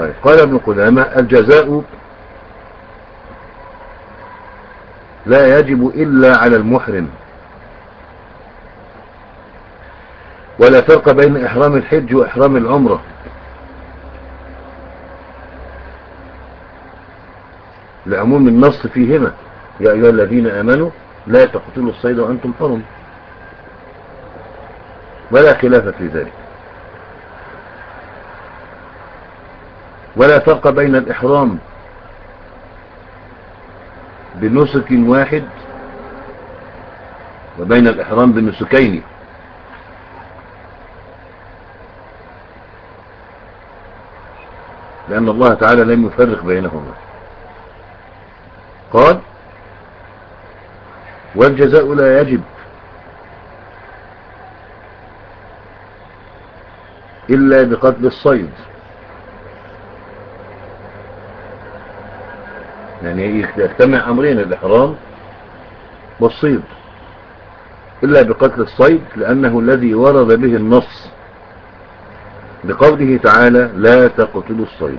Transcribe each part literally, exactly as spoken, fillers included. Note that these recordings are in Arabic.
طيب قال ابن قدامة الجزاء لا يجب إلا على المحرم، ولا فرق بين إحرام الحج وإحرام العمرة، لعموم النص فيهما يا أيها الذين آمنوا لا تقتلوا الصيد وأنتم حرم، ولا خلاف في ذلك. ولا فرق بين الإحرام بنسك واحد وبين الإحرام بنسكين، لأن الله تعالى لم يفرق بينهما. قال والجزاء لا يجب إلا بقتل الصيد، يعني يجتمع أمرين الإحرام والصيد، إلا بقتل الصيد لأنه الذي ورد به النص لقوله تعالى لا تقتلوا الصيد.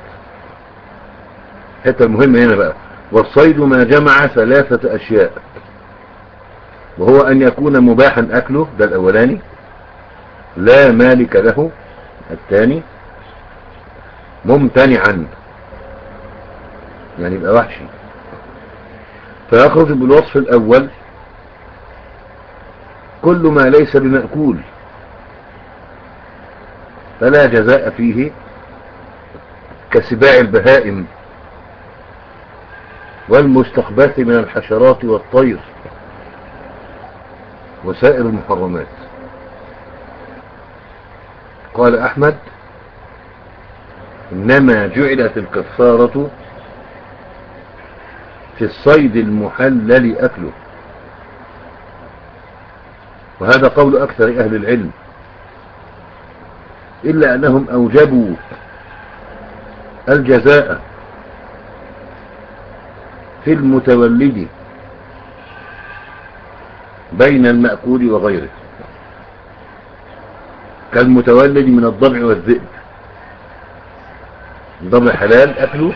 حتى المهم هنا بقى والصيد ما جمع ثلاثة أشياء، وهو أن يكون مباحا أكله، ده الأولاني، لا مالك له الثاني، ممتنعا يعني يبقى وحشي. فيخرج بالوصف الأول كل ما ليس بمأكول فلا جزاء فيه، كسباع البهائم والمستخبث من الحشرات والطير وسائر المحرمات. قال أحمد إنما جعلت الكفارة في الصيد المحلل أكله، وهذا قول أكثر أهل العلم، إلا أنهم أوجبوا الجزاء في المتولد بين المأكول وغيره، كالمتولد من الضبع والذئب. الضبع حلال أكله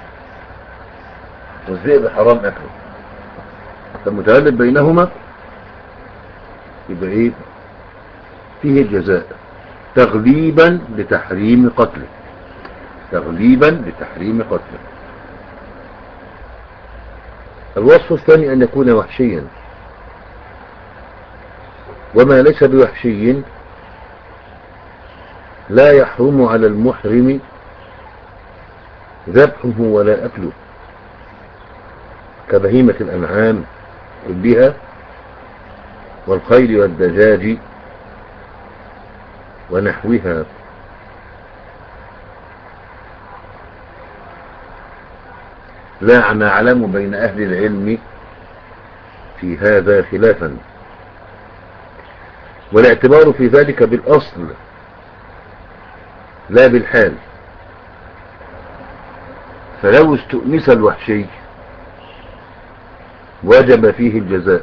والذئب حرام أكله، فالمتولد بينهما يبقى إيه فيه الجزاء تغليبا لتحريم قتله، تغليبا لتحريم قتله. الوصف الثاني أن يكون وحشيا، وما ليس بوحشي لا يحرم على المحرم ذبحه ولا أكله، كبهيمة الأنعام كلها والخيل والدجاج ونحوها. لا نعلم بين أهل العلم في هذا خلافا، والاعتبار في ذلك بالأصل لا بالحال. فلو استؤنس الوحشي وجب فيه الجزاء،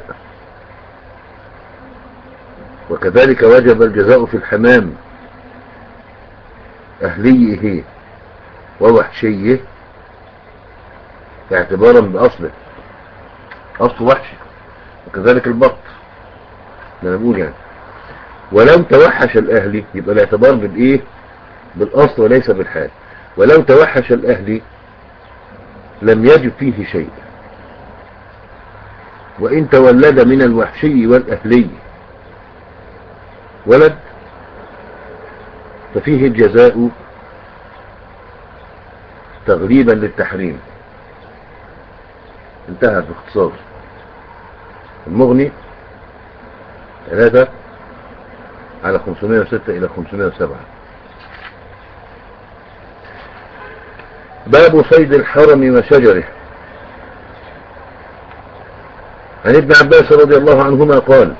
وكذلك وجب الجزاء في الحمام أهليه ووحشيه اعتبارا بأصله، أصل وحشي، وكذلك البط ده نقول يعني. ولو توحش الأهلي يبقى الاعتبار بالإيه بالأصل وليس بالحال. ولو توحش الأهلي لم يجب فيه شيء، وإن تولد من الوحشي والأهلي ولد ففيه الجزاء تغليبا للتحريم. انتهى باختصار. المغني ثلاثة على خمسمائة وستة إلى خمسمائة وسبعة. باب صيد الحرم وشجره. عن ابن عباس رضي الله عنهما قال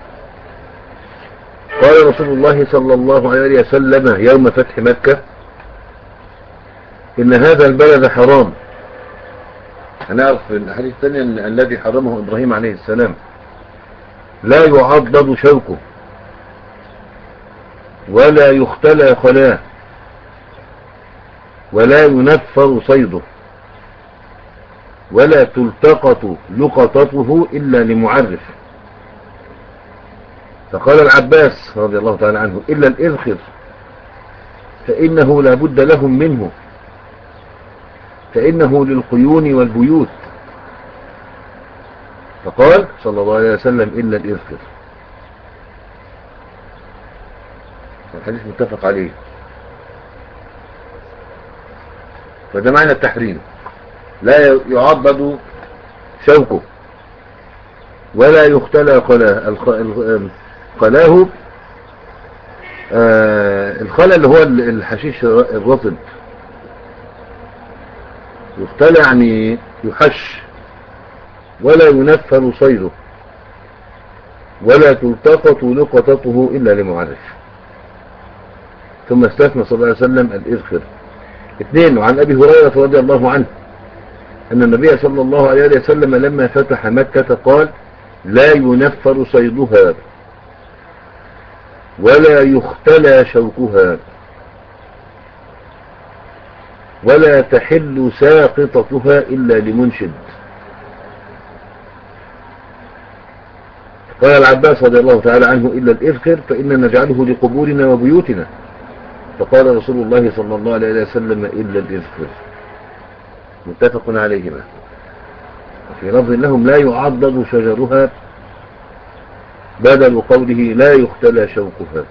قال رسول الله صلى الله عليه وسلم يوم فتح مكة إن هذا البلد حرام. هنعرف في الحديث الثاني أن الذي حرمه إبراهيم عليه السلام لا يعضد شوكه ولا يختلى خلاه ولا ينفر صيده ولا تلتقط لقطته إلا لمعرف. فقال العباس رضي الله تعالى عنه إلا الإذخر فإنه لا بد لهم منه، فإنه للقيون والبيوت. فقال صلى الله عليه وسلم إلا الإذخر. الحديث متفق عليه. فده معنى التحريم، لا يعضد شوكه ولا يختلى قلاه. قلاه آه الخلى اللي هو الحشيش الرطب، يختلى يعني يحش. ولا ينفر صيده ولا تلتقط لقطته إلا لمعرف. ثم استثنى صلى الله عليه وسلم الإذخر. اثنين، وعن أبي هريرة رضي الله عنه أن النبي صلى الله عليه وسلم لما فتح مكة قال لا ينفر صيدها ولا يختلى شوكها ولا تحل ساقطتها إلا لمنشد. قال العباس رضي الله تعالى عنه إلا الإذخر فإننا نجعله لقبورنا وبيوتنا. فقال رسول الله صلى الله عليه وسلم إلا الإذخر. متفق عليهما. وفي لفظ لهم لا يعضد شجرها بدل قوله لا يختلى شوكها.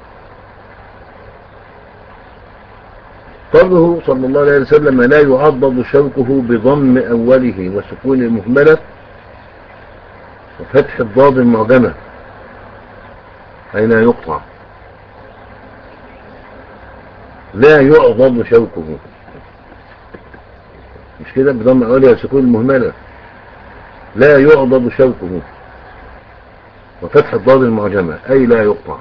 قوله صلى الله عليه وسلم لا يعضد شوكه بضم أوله وسكون المهملة وفتح الضاد المعجمة أي لا يقطع. لا يعضد شوكه، مش كده؟ بضم أوله وسكون المهملة لا يعضد شوكه وفتح الضاد المعجمة أي لا يقطع.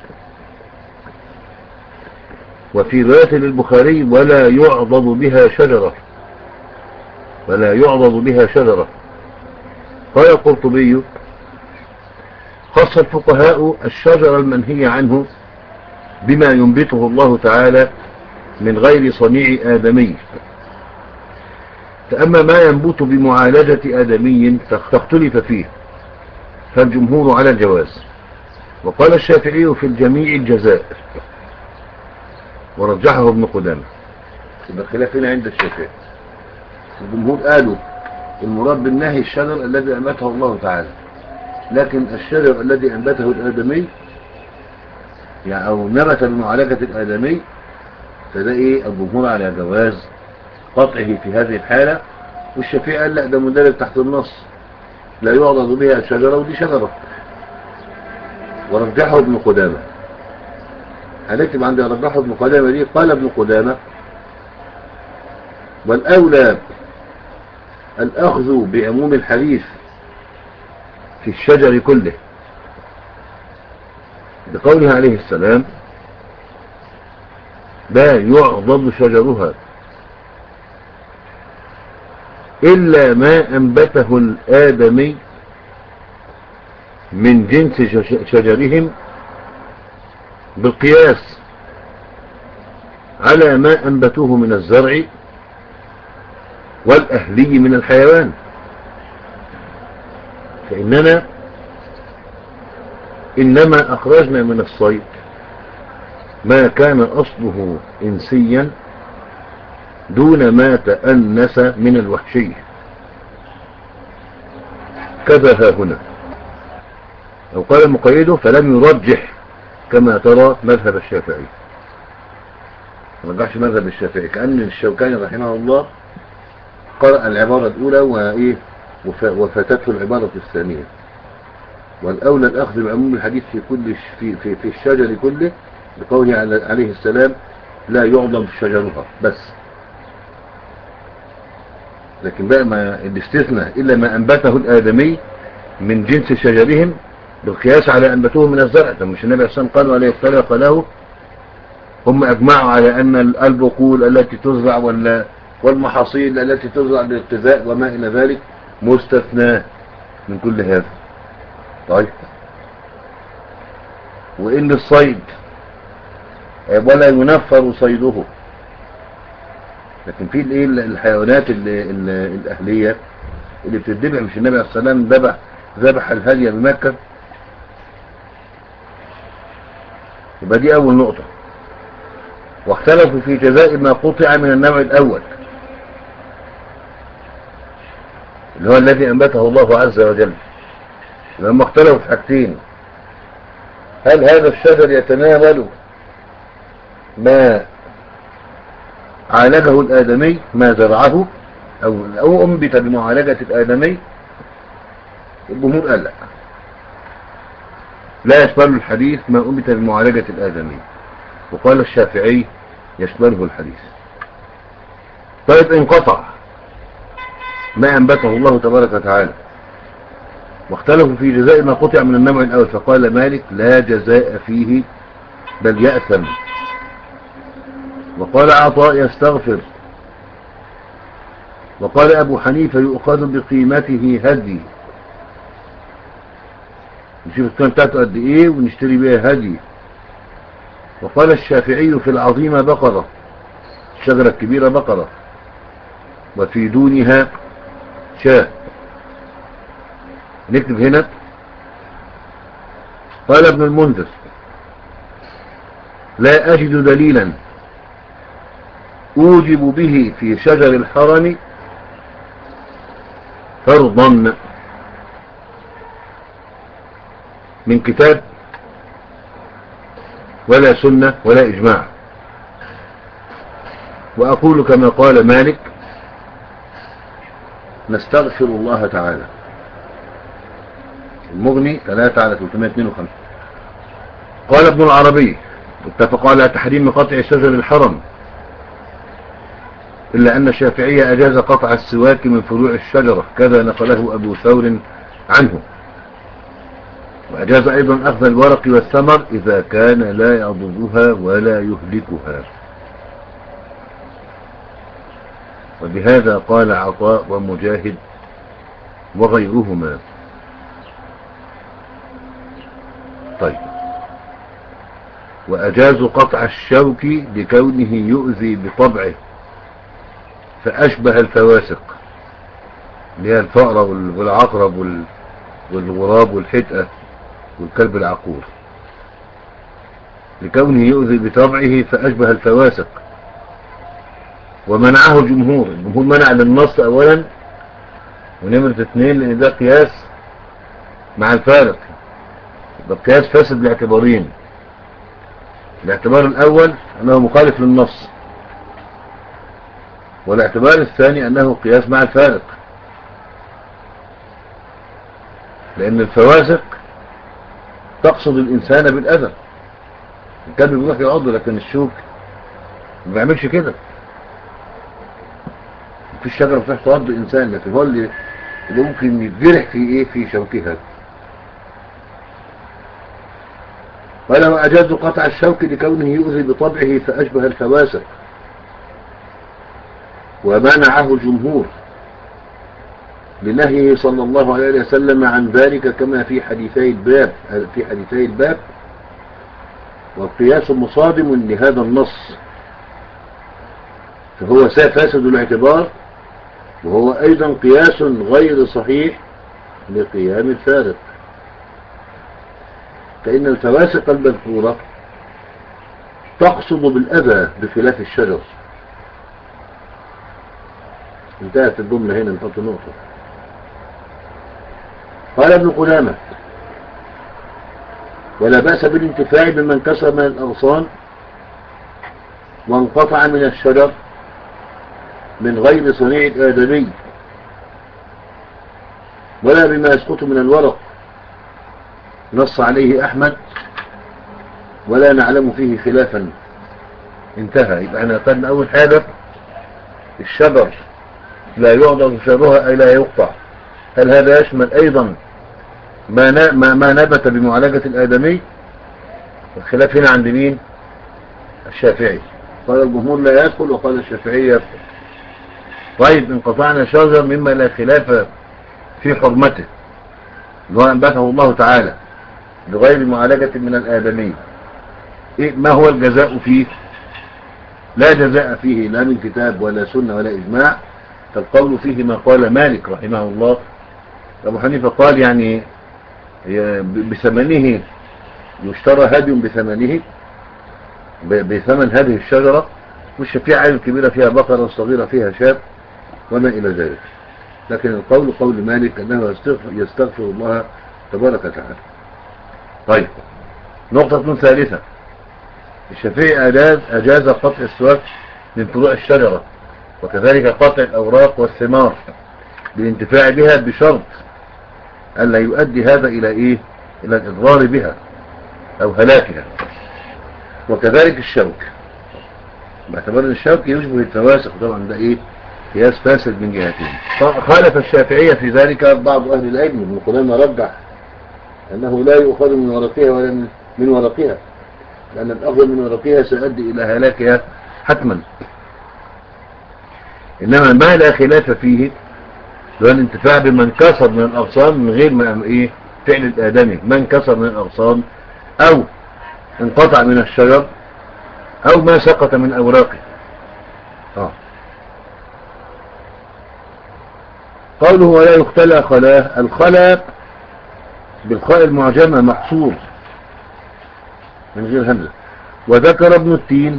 وفي رواية للبخاري ولا يعضد بها شجرة ولا يعضد بها شجرة. قال القرطبي خص الفقهاء الشجر المنهي عنه بما ينبته الله تعالى من غير صنيع آدمي. فأما ما ينبت بمعالجة آدمي فاختلف فيه، فالجمهور على الجواز. وقال الشافعي في الجميع الجزاء ورجحه ابن قدامة. يبقى الخلاف هنا عند الشافعي. الجمهور قالوا المراد بالنهي الشجر الذي أنبته الله تعالى، لكن الشجر الذي أنبته الآدمي يعني أو نبت بمعالجة الآدمي فده إيه؟ الجمهور على جواز قطعه في هذه الحالة. والشافعي قال لا، ده مندرج تحت النص لا يعضد بها الشجرة ودي شجرة. ورجحه ابن قدامة. هنكتب عندي رجحه ابن قدامة دي. قال ابن قدامة والأولى الأخذ بعموم الحديث في الشجر كله بقوله عليه السلام لا يعضد شجرها إلا ما أنبته الآدمي من جنس شجرهم بالقياس على ما أنبتوه من الزرع والأهلي من الحيوان. فإننا إنما أخرجنا من الصيد ما كان أصله إنسيا دون ما تأنس من الوحشي. كذا ها هنا. أو قال مقيده فلم يرجح كما ترى مذهب الشافعي. ما رجحش مذهب الشافعي، كأن الشوكاني رحمه الله قرأ العبارة الأولى وإيه وفاتته العبارة الثانية. والأولى الأخذ بعموم الحديث في كل في في, في الشجر كله بقوله عليه السلام لا يعضد شجرها بس. لكن بقى ما الاستثناء إلا ما أنبته الآدمي من جنس شجرهم بالقياس على أنبتوه من الزرع. طب مش النبي صلى الله عليه وسلم قال ولا يختلف له؟ هم أجمعوا على أن البقول التي تزرع ولا والمحاصيل التي تزرع للغذاء وما إلى ذلك مستثنى من كل هذا. طيب، وإن الصيد ولا ينفر صيده لكن في الايه الحيوانات ال ال الاهليه اللي بتذبح، مش النبي عليه الصلاه والسلام ذبح ذبح الهدي بمكه؟ يبقى دي اول نقطه. واختلفوا في جزاء ما قطع من النوع الاول اللي هو الذي انبته الله عز وجل. لما اختلفوا في حاجتين: هل هذا الشجر يتناول ما عالجه الآدمي، ما زرعه أو, أو أنبت بمعالجة الآدمي؟ الجمهور قال لا، لا يشمل الحديث ما أنبت بمعالجة الآدمي. وقال الشافعي يشمله الحديث. طيب انقطع ما أنبته الله تبارك وتعالى واختلفوا في جزاء ما قطع من النوع الأول، فقال مالك لا جزاء فيه بل يأثم. وقال عطاء يستغفر. وقال أبو حنيفة يؤخذ بقيمته هدي، نشوف القيمة بتاعته قد إيه ونشتري بيها هدي. وقال الشافعي في العظيمة بقرة، الشجرة الكبيرة بقرة، وفي دونها شاة. نكتب هنا. قال ابن المنذر لا أجد دليلا أوجب به في شجر الحرم فرضا من كتاب ولا سنة ولا إجماع. وأقول كما قال مالك نستغفر الله تعالى. المغني ثلاثة على ثلاثمائة واثنين وخمسين. قال ابن العربي اتفق على تحريم قطع شجر الحرم، إلا أن الشافعية أجاز قطع السواك من فروع الشجرة، كذا نقله أبو ثور عنه. وأجاز أيضا أخذ الورق والثمر إذا كان لا يضرها ولا يهلكها. وبهذا قال عطاء ومجاهد وغيرهما. طيب، وأجازوا قطع الشوك لكونه يؤذي بطبعه فأشبه الفواسق، اللي هي الفأرة والعقرب والغراب والحدقة والكلب العقور، لكونه يؤذي بطبعه فأشبه الفواسق. ومنعه الجمهور. الجمهور منع للنص أولا، ونمرة اثنين لأن ده قياس مع الفارق، ده قياس فاسد لاعتبارين. الاعتبار الأول أنه مخالف للنص، والاعتبار الثاني أنه قياس مع الفارق، لأن الفواسق تقصد الإنسان بالأذى. الكلب بيروح يعض، لكن الشوك ما بيعملش كده. في الشجرة بتروح تعض الإنسان، لكن هو اللي, اللي ممكن يتجرح في إيه في شوكها. قال وأجازوا قطع الشوك لكونه يؤذي بطبعه فأشبه الفواسق. ومنعه الجمهور لنهيه صلى الله عليه وسلم عن ذلك كما في حديثي الباب في حديثي الباب والقياس مصادم لهذا النص، فهو فاسد الاعتبار، وهو أيضا قياس غير صحيح لقيام الفارق، فإن الفواسق المذكورة تقصد بالأذى بخلاف الشجر. انتهت الجملة هنا، نحط نقطة. قال ابن قدامة ولا بأس بالانتفاع بمن كسر من الأغصان وانقطع من الشجر من غير صنيع الآدمي، ولا بما يسقط من الورق، نص عليه أحمد ولا نعلم فيه خلافا. انتهى. يبقى احنا قلنا أول حاجة الشجر لا يعضد شجرها أي لا يقطع. هل هذا يشمل أيضا ما, ما, ما نبت بمعالجة الآدمي؟ الخلاف هنا عند مين؟ الشافعي. قال الجمهور لا يدخل، وقال الشافعي يدخل. طيب انقطعنا شجر مما لا خلاف في حرمته، اللي هو أنبته الله تعالى بغير معالجة من الآدمي، إيه ما هو الجزاء فيه؟ لا جزاء فيه لا من كتاب ولا سنة ولا إجماع، فالقول فيه ما قال مالك رحمه الله. أبو حنيفة قال يعني بثمنه يشترى هدي بثمنه، بثمن هذه الشجرة، والشفيعة عين كبيرة فيها بقرة وصغيرة فيها شاب وما إلى ذلك. لكن القول قول مالك أنه يستغفر, يستغفر الله تبارك وتعالى. طيب، نقطة ثالثة، الشافعي أجاز, أجاز قطع السواك من فروع الشجرة، وكذلك قطع الأوراق والثمار بالانتفاع بها، بشرط ألا يؤدي هذا إلى إيه؟ إلى الإضرار بها أو هلاكها. وكذلك الشوك، باعتبار ان الشوك يشبه الفواسق، طبعا ده إيه؟ قياس فاسد من جهتين. خالف الشافعية في ذلك بعض أهل العلم. ابن قدامة رجح أنه لا يؤخذ من ورقها ولا من ورقها، لأن الأخذ من ورقها سيؤدي إلى هلاكها حتما. إنما ما لا خلاف فيه هو الانتفاع بمن كسر من الأغصان من غير ما إيه؟ فعل الآدمي، من كسر من الأغصان أو انقطع من الشجر أو ما سقط من أوراقه. آه. قوله ولا يختلى خلاه، الخلا بالخاء المعجمة محصور من غير همزة. وذكر ابن التين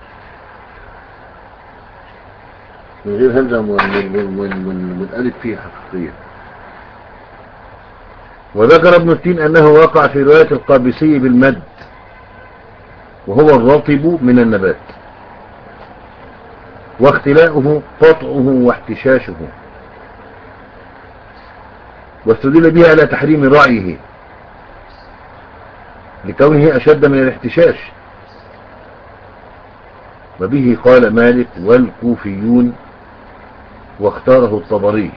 من غير همزة والألف فيه حقيقية. وذكر ابن التين أنه وقع في رواية القابسي بالمد، وهو الرطب من النبات، واختلاؤه قطعه واحتشاشه، واستدل به على تحريم رعيه لكونه أشد من الاحتشاش، وبه قال مالك والكوفيون واختاره الطبري.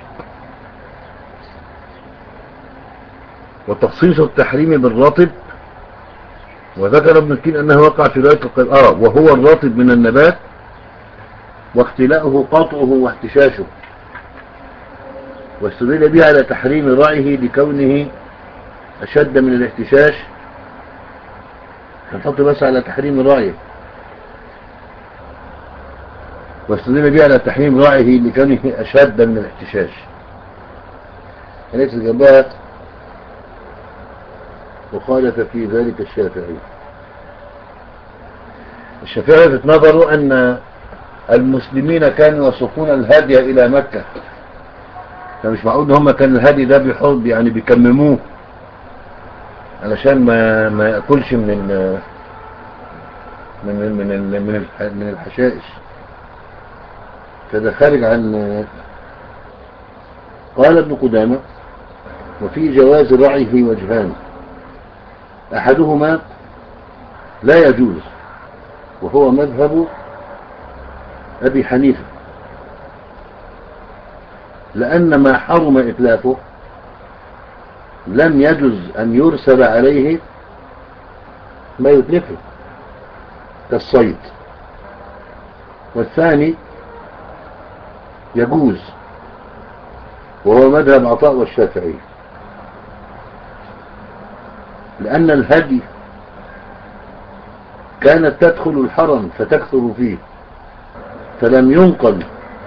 وتخصيص التحريم بالرطب، وذكر ابن التين أنه وقع في رواية القرآن وهو الرطب من النبات، واختلاؤه قطعه واحتشاشه، واستدل به على تحريم رعيه لكونه أشد من الاحتشاش. هنحط بس على تحريم رعيه، واستدل به على تحريم رعيه لكونه أشد من الاحتشاش. أليس جنبها وخالف في ذلك الشافعي. الشافعي في نظره أن المسلمين كانوا يسوقون الهدي إلى مكة، فمش معقول ان هم كان الهدي ده بيحط يعني بيكمموه علشان ما ما ياكلش من ال من ال من ال من, ال من الحشائش، فده خارج عن. قال ابن قدامة وفي جواز رعيه وجهان، احدهما لا يجوز وهو مذهب ابي حنيفة، لأن ما حرم إتلافه لم يجوز أن يرسل عليه ما يتلفه كالصيد. والثاني يجوز وهو مذهب عطاء والشافعي، لأن الهدي كانت تدخل الحرم فتكثر فيه، فلم ينقل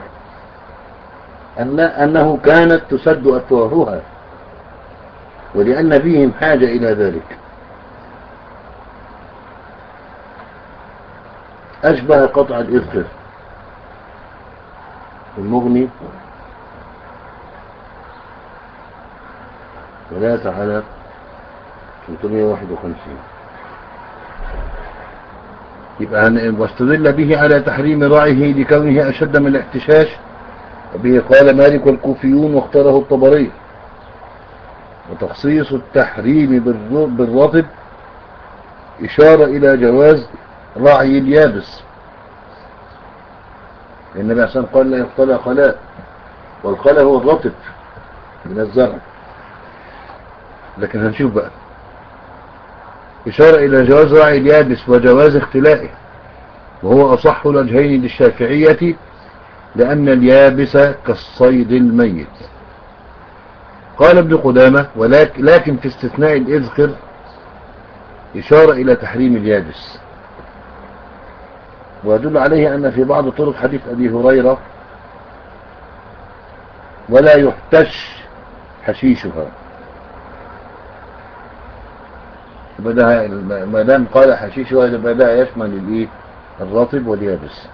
أن أنه كانت تسد أفواهها، ولأن فيهم حاجة إلى ذلك. أشبه قطع الإذخر. المغني ثلاثة على ثلاثمائة وواحد وخمسين. يبقى واستدل به على تحريم رعيه لكونه أشد من الاحتشاش، وبه قال مالك والكوفيون واختاره الطبري. وتخصيص التحريم بالرطب إشارة إلى جواز رعي اليابس، لأن النبي عليه الصلاة والسلام قال لا يختلى خلاء، والخلاء هو الرطب من الزرع. لكن هنشوف بقى إشارة إلى جواز رعي اليابس وجواز اختلائه، وهو أصح الوجهين للشافعية، لأن اليابس كالصيد الميت. قال ابن قدامة ولكن لكن في استثناء الإذخر إشارة إلى تحريم اليابس، ويدل عليه أن في بعض طرق حديث أبي هريرة ولا يحتش حشيشها، بدأ ما دام قال حشيشها بدأ يشمل الايه الرطب واليابس.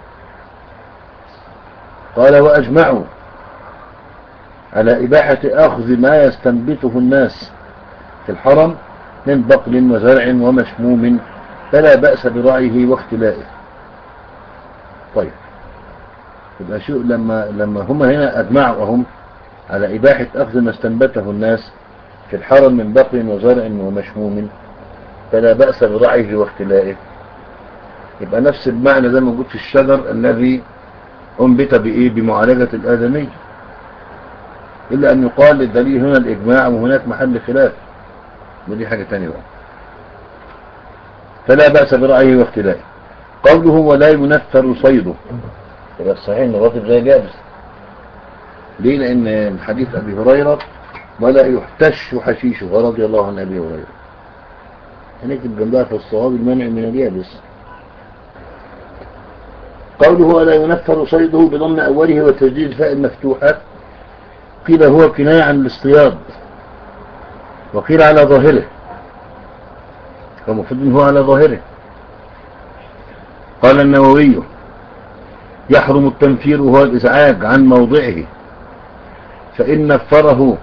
قال وأجمعوا على إباحة أخذ ما يستنبته الناس في الحرم من بقل وزرع ومشموم فلا بأس برعيه واختلائه. طيب يبقى شو لما لما هم هنا أجمعوا هم على إباحة أخذ ما استنبته الناس في الحرم من بقل وزرع ومشموم فلا بأس برعيه واختلائه، يبقى نفس المعنى ده موجود في الشجر الذي أنبت بإيه بمعالجة الآدمي، إلا أن يقال الدليل هنا الإجماع وهناك محل خلاف، ودي حاجة تانية بقى. فلا بأس برعيه واختلائه. قوله ولا ينفر صيده، يبقى الصحيح إن الرطب زي جابس. ليه؟ لأن الحديث أبي هريرة ولا يحتش حشيشه رضي الله عن أبي هريرة، هنكتب جنبها في الصواب المنع من اليابس. قوله ولا ينفر صيده بضم أوله وتجديد الفاء المفتوحة، قيل هو كناية عن الاصطياد، وقيل على ظاهره، فمفروض هو على ظاهره. قال النووي يحرم التنفير وهو الإزعاج عن موضعه، فإن نفره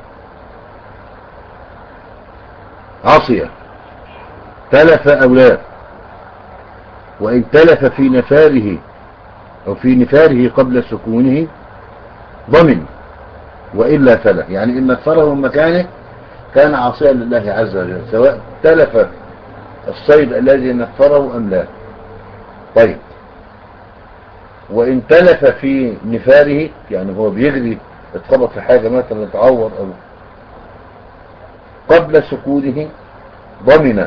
عصية تلف أو لا، وإن تلف في نفاره أو في نفاره قبل سكونه ضمن، وإلا فلا. يعني إن نفره من مكانه كان عاصيا لله عز وجل سواء تلف الصيد الذي نفره أم لا. طيب وإن تلف في نفاره، يعني هو بيجري اتخبط في حاجة مثلا اتعور أو قبل سكونه ضمن،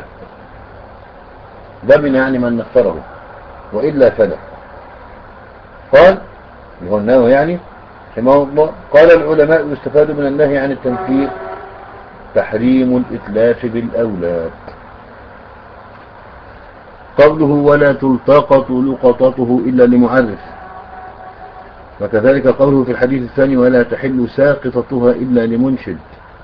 ضمن يعني من نفره، وإلا فلا. قال هو النووي يعني رحمه الله قال العلماء يستفاد من النهي عن التنفير تحريم الإتلاف بالأولاد. قوله ولا تلتقط لقطته إلا لمعرف، وكذلك قوله في الحديث الثاني ولا تحل ساقطتها إلا لمنشد.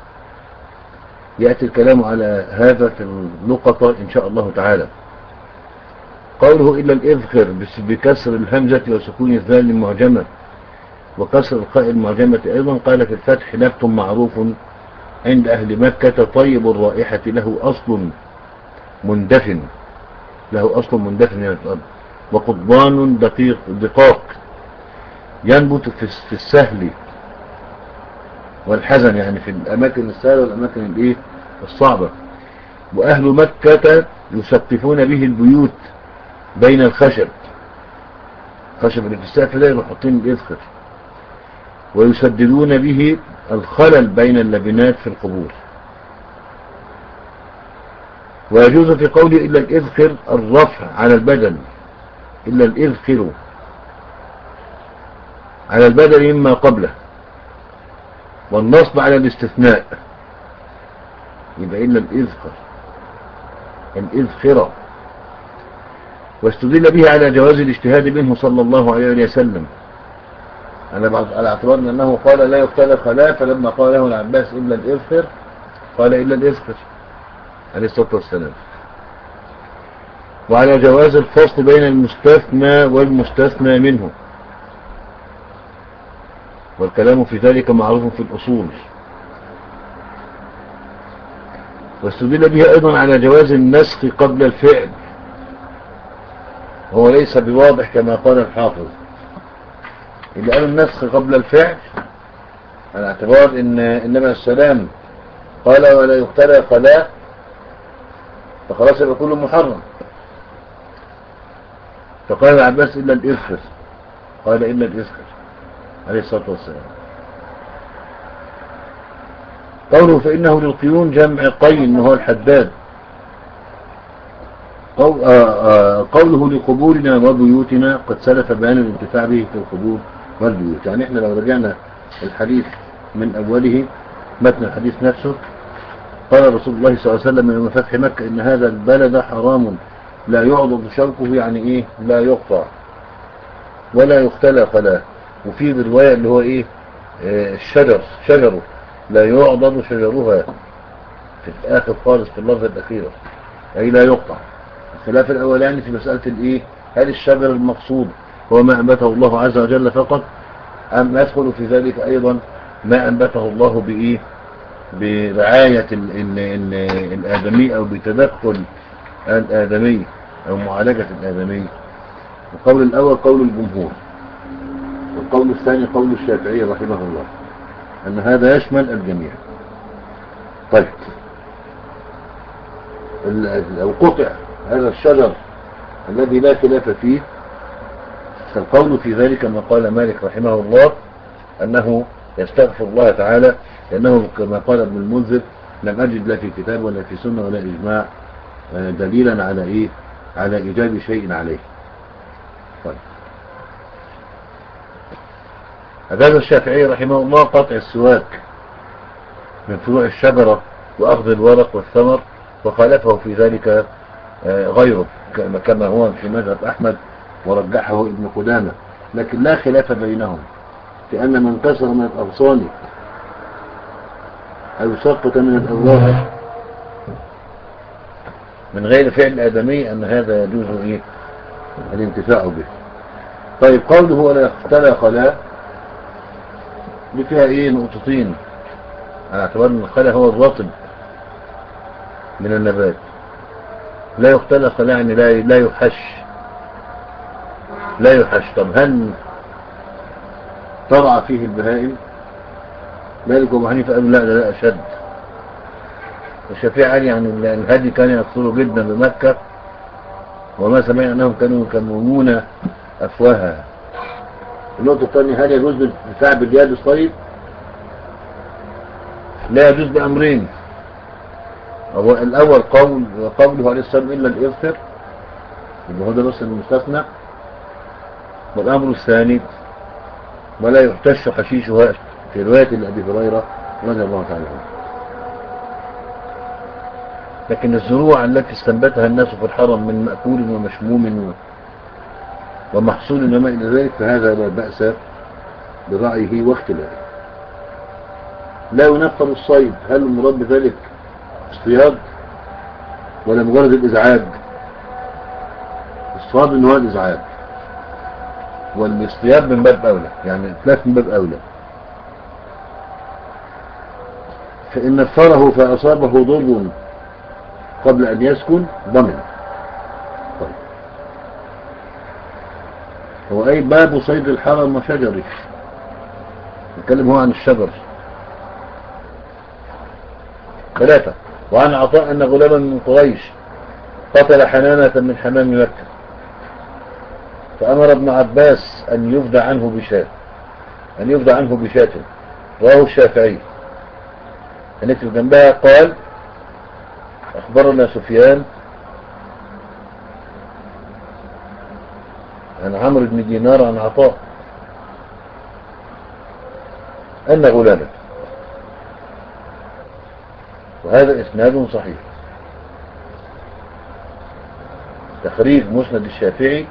يأتي الكلام على هذا في اللقطة إن شاء الله تعالى. قوله إلا الإذخر بكسر الهمزة وسكون الذال المعجمة وكسر القاء المعجمة أيضا. قال في الفتح نبت معروف عند أهل مكة طيب الرائحة له أصل مندفن، له أصل مندفن من الأرض، وقضبان دقيق دقاق ينبت في السهل والحزن، يعني في الأماكن السهلة والأماكن الإيه الصعبة. وأهل مكة يسقفون به البيوت بين الخشب، خشب اللي في السقف ده يبقى حاطين الإذخر، ويسددون به الخلل بين اللبنات في القبور. ويجوز في قوله إلا الإذخر الرفع على البدن، إلا الإذخر على البدن مما قبله، والنصب على الاستثناء، يبقى إلا الإذخر الإذخرة. واستدل به على جواز الاجتهاد منه صلى الله عليه وسلم على اعتبار أنه قال لا يقتل خلاف، فلما قال له العباس إلا الإذخر قال إلا الإذخر عليه الصلاة والسلام. وعلى جواز الفصل بين المستثنى والمستثنى منه، والكلام في ذلك معروف في الأصول. واستدل به أيضا على جواز النسخ قبل الفعل، هو ليس بواضح كما قال الحافظ، اللي قالوا النسخ قبل الفعل على اعتبار ان انما السلام قال ولا يقتلى قلاء، فخلاص يبقى كله محرم. فقال العباس إلا الإذخر، قال إلا الإذخر عليه الصلاة والسلام. قوله فإنه للقيون جمع قين وهو الحداد. قول آآ آآ قوله لقبورنا وبيوتنا قد سلف بيان الانتفاع به في القبور والبيوت. يعني احنا لو رجعنا الحديث من أوله متن الحديث نفسه، قال رسول الله صلى الله عليه وسلم يوم فتح مكة إن هذا البلد حرام لا يعضد شوكه يعني ايه لا يقطع ولا يختلى خلاه. وفي الرواية اللي هو ايه آه الشجر شجره لا يعضد شجرها في الاخر خالص في اللفظة الاخيرة اي لا يقطع. الخلاف الاولاني في مسألة الايه هل الشجر المقصود هو ما انبته الله عز وجل فقط ام يدخل في ذلك ايضا ما انبته الله بايه برعاية ال ال ال الادمي او بتدخل الادمي او معالجة الادمي. القول الاول قول الجمهور والقول الثاني قول الشافعي رحمه الله ان هذا يشمل الجميع. طيب لو قطع هذا الشجر الذي لا خلاف فيه فالقول في ذلك ما قال مالك رحمه الله أنه يستغفر الله تعالى لأنه كما قال ابن المنذر لم أجد لا في كتاب ولا في سنة ولا إجماع دليلا على إيه على إيجاب شيء عليه. طيب هذا الشافعي رحمه الله قطع السواك من فروع الشجرة وأخذ الورق والثمر وخالفه في ذلك غيره كما هو في مذهب أحمد ورجحه ابن قدامة. لكن لا خلاف بينهم في أن من كسر من الأغصان أو سقط من الأوراق من غير فعل آدمي أن هذا يجوز إيه الانتفاع به. طيب قوله ولا يختلى خلاء دي فيها إيه نقطتين على اعتبار أن الخلاء هو الرطب من النبات. لا يختلى خلاء يعني لا لا يحش لا يحش. طب هل ترعى فيه البهائم؟ مالك وابو حنيفه قالوا لا لا لا أشد. الشافعي قال يعني الهدي كان يكثر جدا بمكة وما سمعنا أنهم كانوا يكممون أفواهها. النقطة الثانية هل يجوز الدفاع باليد الصيد؟ لا يجوز بأمرين. الأول قول قوله عليه السلام إلا الإغفر يبقى هو ده بس المستثنى. والأمر الثاني ولا يحتش حشيشها في رواية أبي هريرة رضي الله تعالى عنه. لكن الزروع التي استنبتها الناس في الحرم من مأكول ومشموم ومحصول وما إلى ذلك فهذا لا بأس برأيه واختلافه. لا ينفر الصيد هل المراد بذلك اصطياد ولا مجرد الإزعاج؟ الصياد إنه هو الإزعاج والاصطياد من باب أولى يعني الثلاث من باب أولى. فإن نفره فأصابه ضر قبل أن يسكن ضمن. طيب هو أي باب صيد الحرم وشجره نتكلم هو عن الشجر. ثلاثة وعن عطاء أن غلاما من قريش قتل حنانة من حمام مكة فأمر ابن عباس أن يفدى عنه بشاة أن يفدى عنه بشاة. رواه الشافعي. هنكتب جنبها قال أخبرنا سفيان عن عمرو بن دينار عن عطاء أن غلاما. وهذا إسناد صحيح. تخريج مسند الشافعي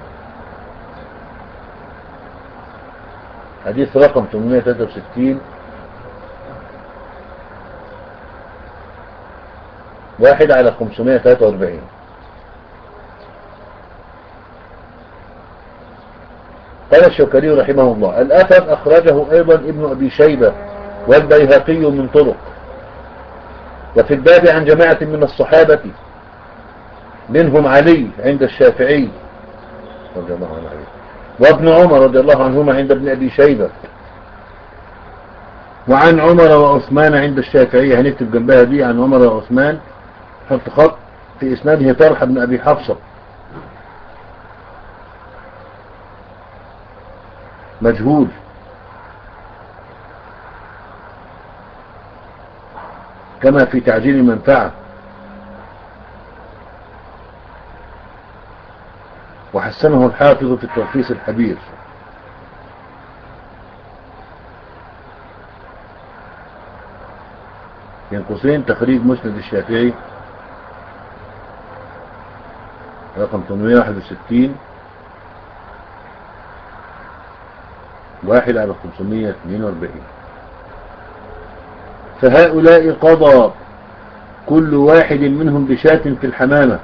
حديث رقم ثمانمائة وثلاثة وستين واحد على خمسمائة وثلاثة وأربعين. قال الشوكاني رحمه الله الأثر أخرجه أيضا ابن أبي شيبة والبيهقي من طرق وفي الباب عن جماعة من الصحابة منهم علي عند الشافعي رضي الله عنه وابن عمر رضي الله عنهما عند ابن أبي شيبة وعن عمر وعثمان عند الشافعي. هنكتب جنبها دي عن عمر وعثمان حط خط في إسناده طلحة بن أبي حفصة مجهول. كما في تعجيل المنفعة وحسنه الحافظ في التلخيص الحبير. بين قوسين تخريج مسند الشافعي رقم ثمانمائة وواحد وستين واحد على خمسمائة واثنين وأربعين. فهؤلاء قضى كل واحد منهم بشاة في الحمامة،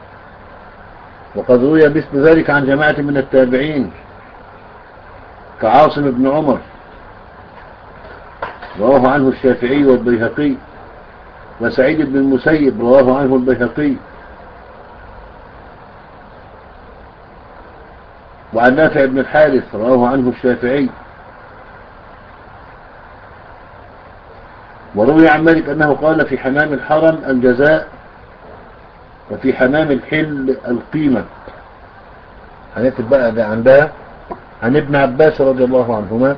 وقد روي مثل ذلك عن جماعة من التابعين كعاصم بن عمر رواه عنه الشافعي والبيهقي، وسعيد بن المسيب رواه عنه البيهقي، وعن نافع بن الحارث رواه عنه الشافعي. وروي عن مالك أنه قال في حمام الحرم الجزاء، وفي حمام الحل القيمة. هنكتب بقى ده عندها عن ابن عباس رضي الله عنهما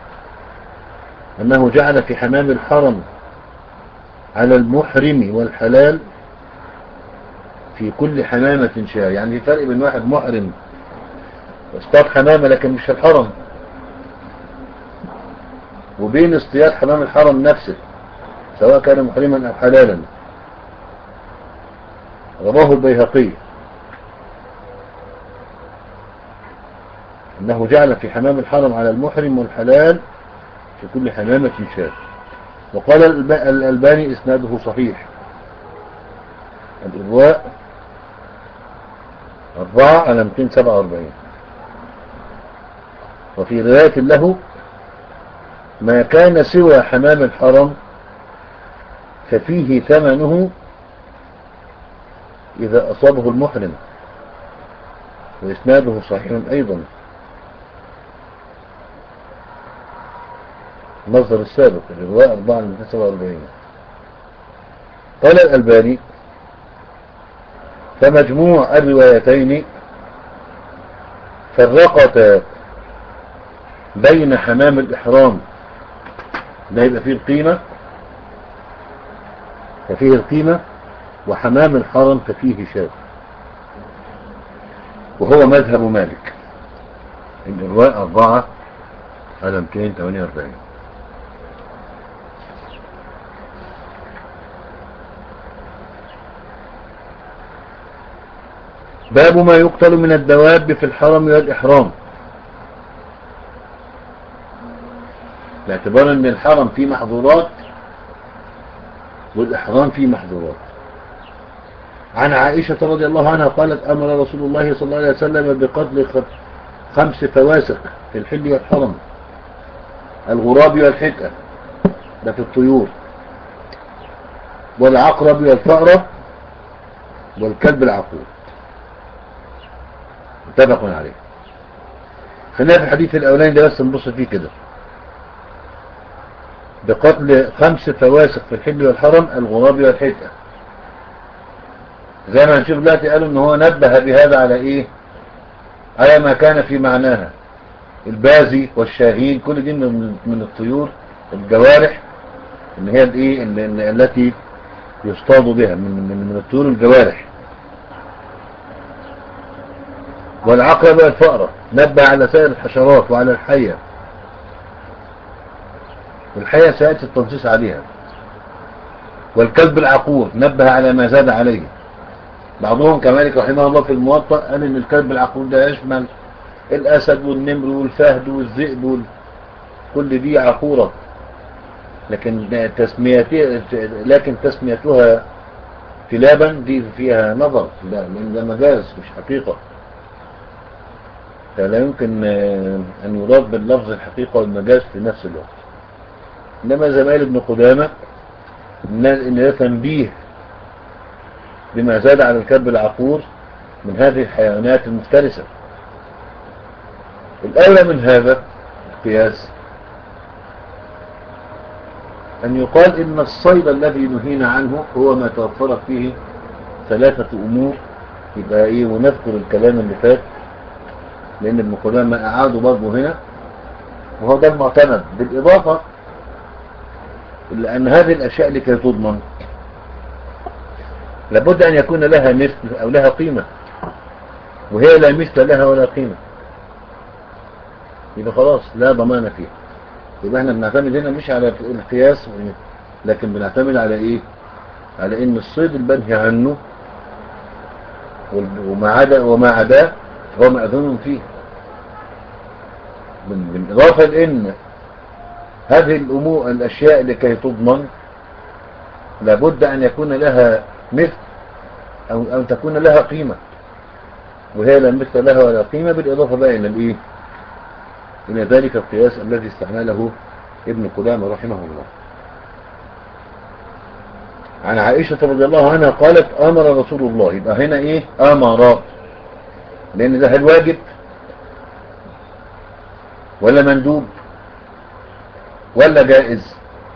أنه جعل في حمام الحرم على المحرم والحلال في كل حمامة شاة. يعني في فرق بين واحد محرم اصطاد حمامة لكن مش في الحرم، وبين اصطياد حمام الحرم نفسه سواء كان محرما أو حلالا. رواه البيهقي أنه جعل في حمام الحرم على المحرم والحلال في كل حمامة شاة. وقال الألباني إسناده صحيح. الإرواء أربعة على مئتين وسبعة وأربعين. وفي رواية له ما كان سوى حمام الحرم ففيه ثمنه إذا أصابه المحرم، وإسناده صحيح أيضا. المصدر السابق الرواية أربعة على مئتين وسبعة وأربعين. قال الألباني فمجموع الروايتين فرقتا بين حمام الإحرام ده يبقى فيه القيمة ففيه القيمة وحمام الحرم ففيه شاة، وهو مذهب مالك. الإرواء أربعة على مئتين وثمانية وأربعين. باب ما يقتل من الدواب في الحرم والإحرام. باعتبار ان الحرم فيه محظورات والإحرام فيه محظورات. عن عائشة رضي الله عنها قالت أمر رسول الله صلى الله عليه وسلم بقتل خمس فواسق في الحل والحرم: الغراب والحكة ده في الطيور، والعقرب والفأرة، والكلب العقور. متفق عليه. خلينا في الحديث الأولاني ده بس نبص فيه كده. بقتل خمس فواسق في الحل والحرم: الغراب والحكة. زي ما نشوف دلوقتي قالوا ان هو نبه بهذا على ايه؟ على ما كان في معناها. البازي والشاهين كل دي من الطيور الجوارح اللي هي الايه التي يصطاد بها من من من الطيور الجوارح. والعقرب والفأرة نبه على سائر الحشرات وعلى الحية. والحية سيأتي التنصيص عليها. والكلب العقور نبه على ما زاد عليه. بعضهم كمالك رحمه الله في الموطأ قال ان الكلب العقور ده يشمل الأسد والنمر والفهد والذئب وال... كل دي عقورة، لكن تسميتها لكن تسميتها كلابا دي فيها نظر، لا لأن ده مجاز مش حقيقة، فلا يمكن أن يراد باللفظ الحقيقة والمجاز في نفس الوقت. إنما زمائل ابن قدامة إن ده تنبيه بما زاد على الكلب العقور من هذه الحيوانات المفترسة. الأولى من هذا القياس أن يقال إن الصيد الذي نهينا عنه هو ما توفرت فيه ثلاثة أمور. يبقى إيه؟ ونذكر الكلام اللي فات لأن ابن قدامة أعادوا برضه هنا، وهو ده المعتمد. بالإضافة إلا أن هذه الأشياء لكي تضمن لابد أن يكون لها مثل أو لها قيمة، وهي لا مثل لها ولا قيمة، يبقى خلاص لا ضمان فيها. يبقى احنا بنعتمد هنا مش على القياس لكن بنعتمد على ايه؟ على ان الصيد البنهي عنه وما عدا وما عداه هو مأذون فيه. بالإضافة لأن هذه الأمور الأشياء لكي تضمن لابد أن يكون لها مثل أو أن تكون لها قيمة، وهي لا مثل لها ولا قيمة. بالإضافة بقى إلى الإيه؟ إلى ذلك القياس الذي استعمله ابن قدامة رحمه الله. عن عائشة رضي الله عنها قالت أمر رسول الله. يبقى هنا إيه؟ أمر، لأن ده الواجب ولا مندوب ولا جائز؟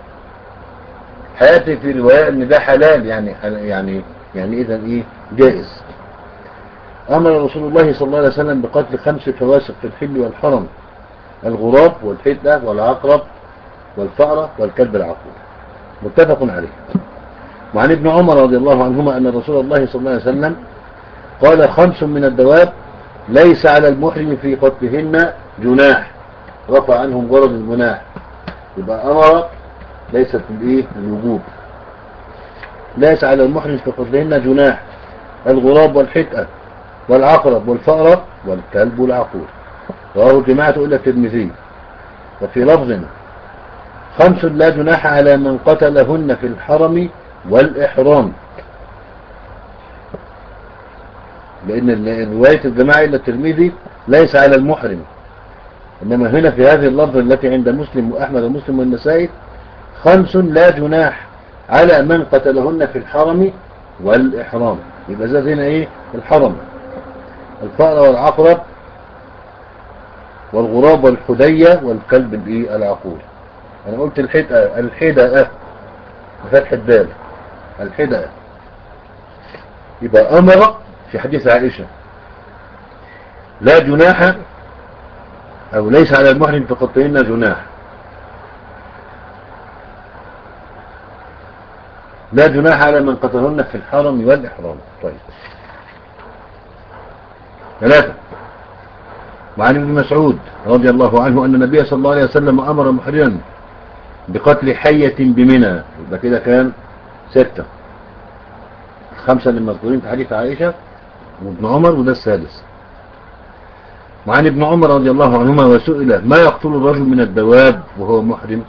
حياتي في رواية ان ده حلال، يعني يعني يعني اذا ايه؟ جائز. امر رسول الله صلى الله عليه وسلم بقتل خمس فواسق في الحل والحرم: الغراب والحدة والعقرب والفأرة والكلب العقور. متفق عليه. وعن ابن عمر رضي الله عنهما ان رسول الله صلى الله عليه وسلم قال: خمس من الدواب ليس على المحرم في قتلهن جناح، رفع عنهم غرض الجناح. يبقى امر ليست بالايه؟ الوجوب. ليس على المحرم في قتلهن جناح: الغراب والحدة والعقرب والفأرة والكلب العقور. رواه الجماعة إلا الترمذي. وفي لفظ: خمس لا جناح على من قتلهن في الحرم والإحرام. لأن رواية الجماعة إلا الترمذي ليس على المحرم، إنما هنا في هذه اللفظة التي عند مسلم وأحمد ومسلم والنسائي: خمس لا جناح على من قتلهن في الحرم والإحرام. يبقى زاد هنا إيه؟ الحرم: الفأر والعقرب والغراب والحدية والكلب الإيه؟ العقور. أنا قلت الحدأة الحدأة بفتح الدال، الحدأة. يبقى أمر في حديث عائشة لا جناح أو ليس على المحرم في قتلهن جناح. لا جناح على من قتلهن في الحرم والإحرام. طيب. ثلاثة. وعن ابن مسعود رضي الله عنه أن النبي صلى الله عليه وسلم أمر محرما بقتل حية بمنى. يبقى كده كان ستة. خمسة للمذكورين في حديث عائشة وابن عمر، وده السادس. وعن ابن عمر رضي الله عنهما: وسئل: ما يقتل الرجل من الدواب وهو محرم؟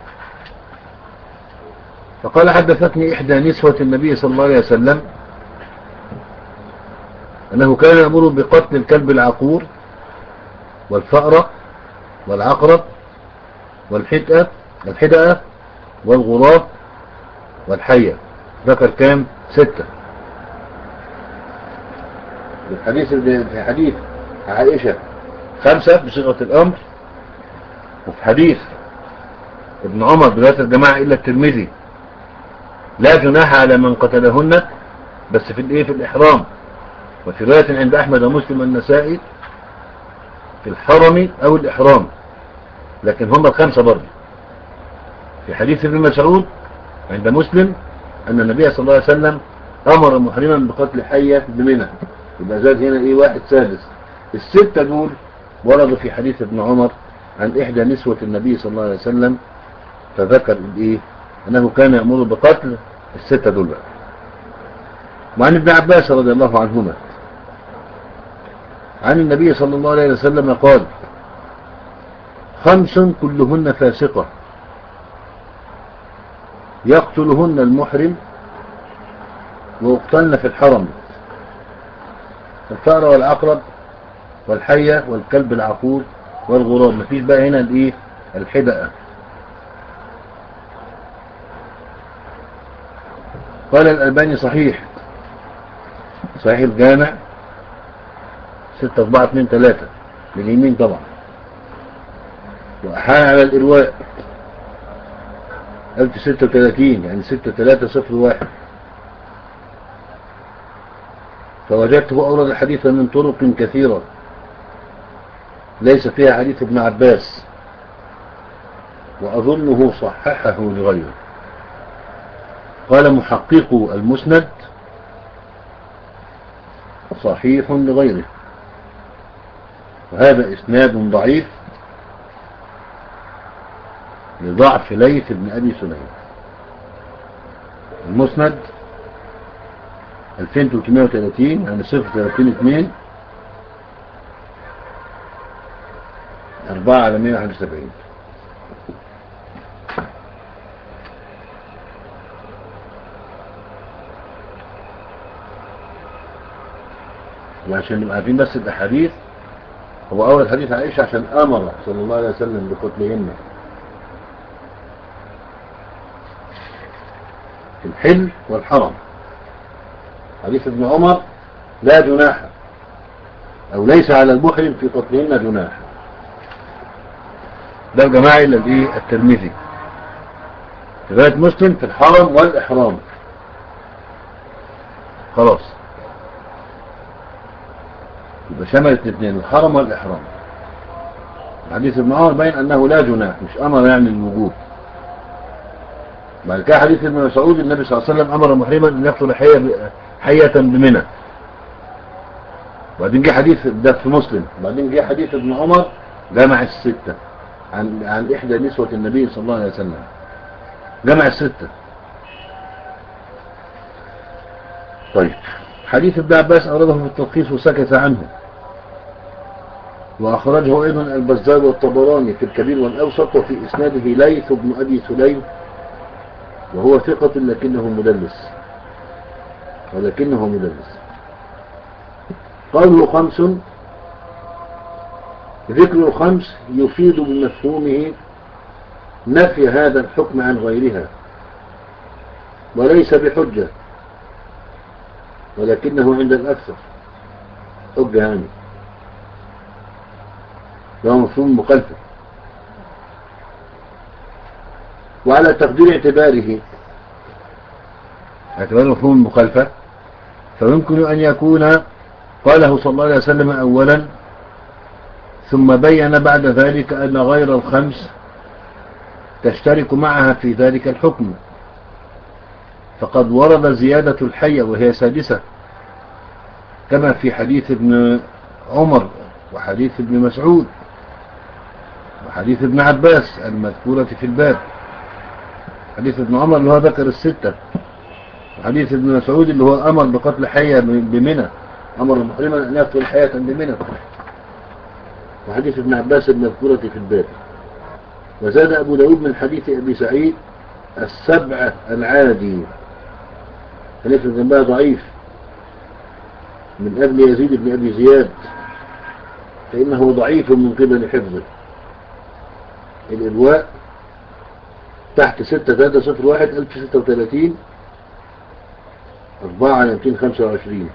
فقال: حدثتني إحدى نسوة النبي صلى الله عليه وسلم أنه كان يأمر بقتل الكلب العقور والفأرة والعقرب والحدأة الحدأة والغراب والحية. ذكر كام؟ ستة. الحديث في حديث عائشة خمسة بصيغة الأمر، وفي حديث ابن عمر برواية الجماعة إلا الترمذي لا جناح على من قتلهن، بس في الايه؟ في الإحرام. وفي رواية عند أحمد ومسلم والنسائي في الحرم أو الإحرام، لكن هم الخمسة برضه. في حديث ابن مسعود عند مسلم أن النبي صلى الله عليه وسلم أمر محرما بقتل حية بمنى. يبقى زاد هنا إيه؟ واحد سادس. الستة دول وردوا في حديث ابن عمر عن إحدى نسوة النبي صلى الله عليه وسلم، فذكر الإيه؟ أنه كان يأمر بقتل الستة دول بقى. وعن ابن عباس رضي الله عنهما عن النبي صلى الله عليه وسلم قال: خمس كلهن فاسقة يقتلهن المحرم ويقتلن في الحرم: الفأر والعقرب والحية والكلب العقور والغراب. مفيش بقى هنا الايه؟ الحدأة. قال الألباني: صحيح صحيح الجامع ستة أربعة اتنين تلاتة باليمين طبعا. وأحال على الإرواء ألف ستة وثلاثين، يعني ستة ثلاثة صفر واحد. فوجدته أورد الحديث من طرق كثيرة ليس فيها حديث ابن عباس، وأظنه صححه لغيره. قال محقق المسند: صحيح لغيره. وهذا إسناد ضعيف لضعف ليث بن أبي سليم. المسند ألفين وثلاثمائة وثلاثين يعني صفر ثلاثين اثنين أربعة على مائة وواحد وسبعين. وعشان نبقى عارفين بس الأحاديث، هو أول حديث عائشة عشان أمر صلى الله عليه وسلم بقتلهن في الحل والحرم. حديث ابن عمر لا جناح أو ليس على المحرم في قتلهن جناح. ده الجماعي الذي الترمذي. رواية مسلم في الحرم والإحرام. خلاص يبقى شملت الاثنين الحرم والإحرام. حديث ابن عمر باين أنه لا جناح، مش أمر يعني الوجوب. بعد كده حديث ابن مسعود النبي صلى الله عليه وسلم أمر محرما أن يقتل حية حية بمنى. وبعدين جه حديث ده في مسلم. بعدين جه حديث ابن عمر جمع الستة عن عن إحدى نسوة النبي صلى الله عليه وسلم، جمع الستة. طيب حديث ابن عباس أورده في التلخيص وسكت عنه، وأخرجه أيضا البزار والطبراني في الكبير والأوسط، وفي إسناده ليث بن أبي سليم وهو ثقة لكنه مدلس ولكنه مدلس. قوله خمس، ذكر الخمس يفيد بمفهومه نفي هذا الحكم عن غيرها، وليس بحجة، ولكنه عند الأكثر حجة يعني، وهو مفهوم مخالفة. وعلى تقدير اعتباره اعتبار مفهوم المخالفة، فيمكن أن يكون قاله صلى الله عليه وسلم أولا ثم بين بعد ذلك أن غير الخمس تشترك معها في ذلك الحكم، فقد ورد زيادة الحية وهي سادسة كما في حديث ابن عمر وحديث ابن مسعود وحديث ابن عباس المذكورة في الباب. حديث ابن عمر اللي هو ذكر الستة، وحديث ابن مسعود اللي هو أمر بقتل حية بمنى، أمر محرما أن يقتل حية بمنى، وحديث ابن عباس المذكورة في الباب. وزاد أبو داود من حديث أبي سعيد السبعة العادي، حديث ذنبها ضعيف من أبي يزيد بن أبي زياد، فإنه ضعيف من قبل حفظه. الإلواء تحت ستة ثلاثة صفر واحد ألف ستة وثلاثين أربعة على مئتين وخمسة وعشرين.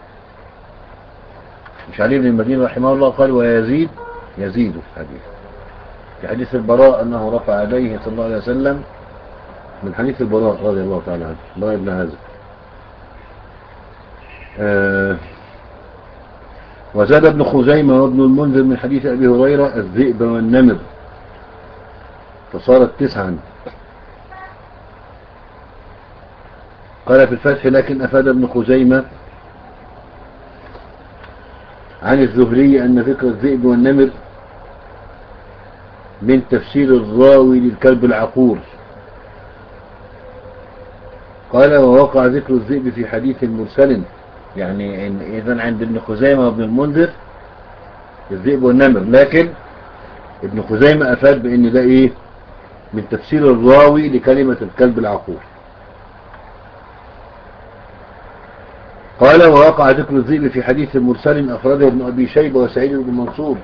مش علي بن المدينة رحمه الله قال ويزيد يزيد في حديث في حديث البراء أنه رفع عليه صلى الله عليه وسلم، من حديث البراء رضي الله تعالى عنه براء بن عازب. آه وزاد ابن خزيمة وابن المنذر من حديث أبي هريرة الذئب والنمر، فصارت تسعا. قال في الفتح لكن أفاد ابن خزيمة عن الزهري أن ذكر الذئب والنمر من تفسير الراوي للكلب العقور. قال ووقع ذكر الذئب في حديث مرسل، يعني إذن عند ابن خزيمة وابن المنذر الذئب والنمر، لكن ابن خزيمة أفاد بأن ده إيه من تفسير الراوي لكلمة الكلب العقور. قال ووقع ذكر الذئب في حديث مرسل أخرجه ابن أبي شيبة وسعيد بن منصور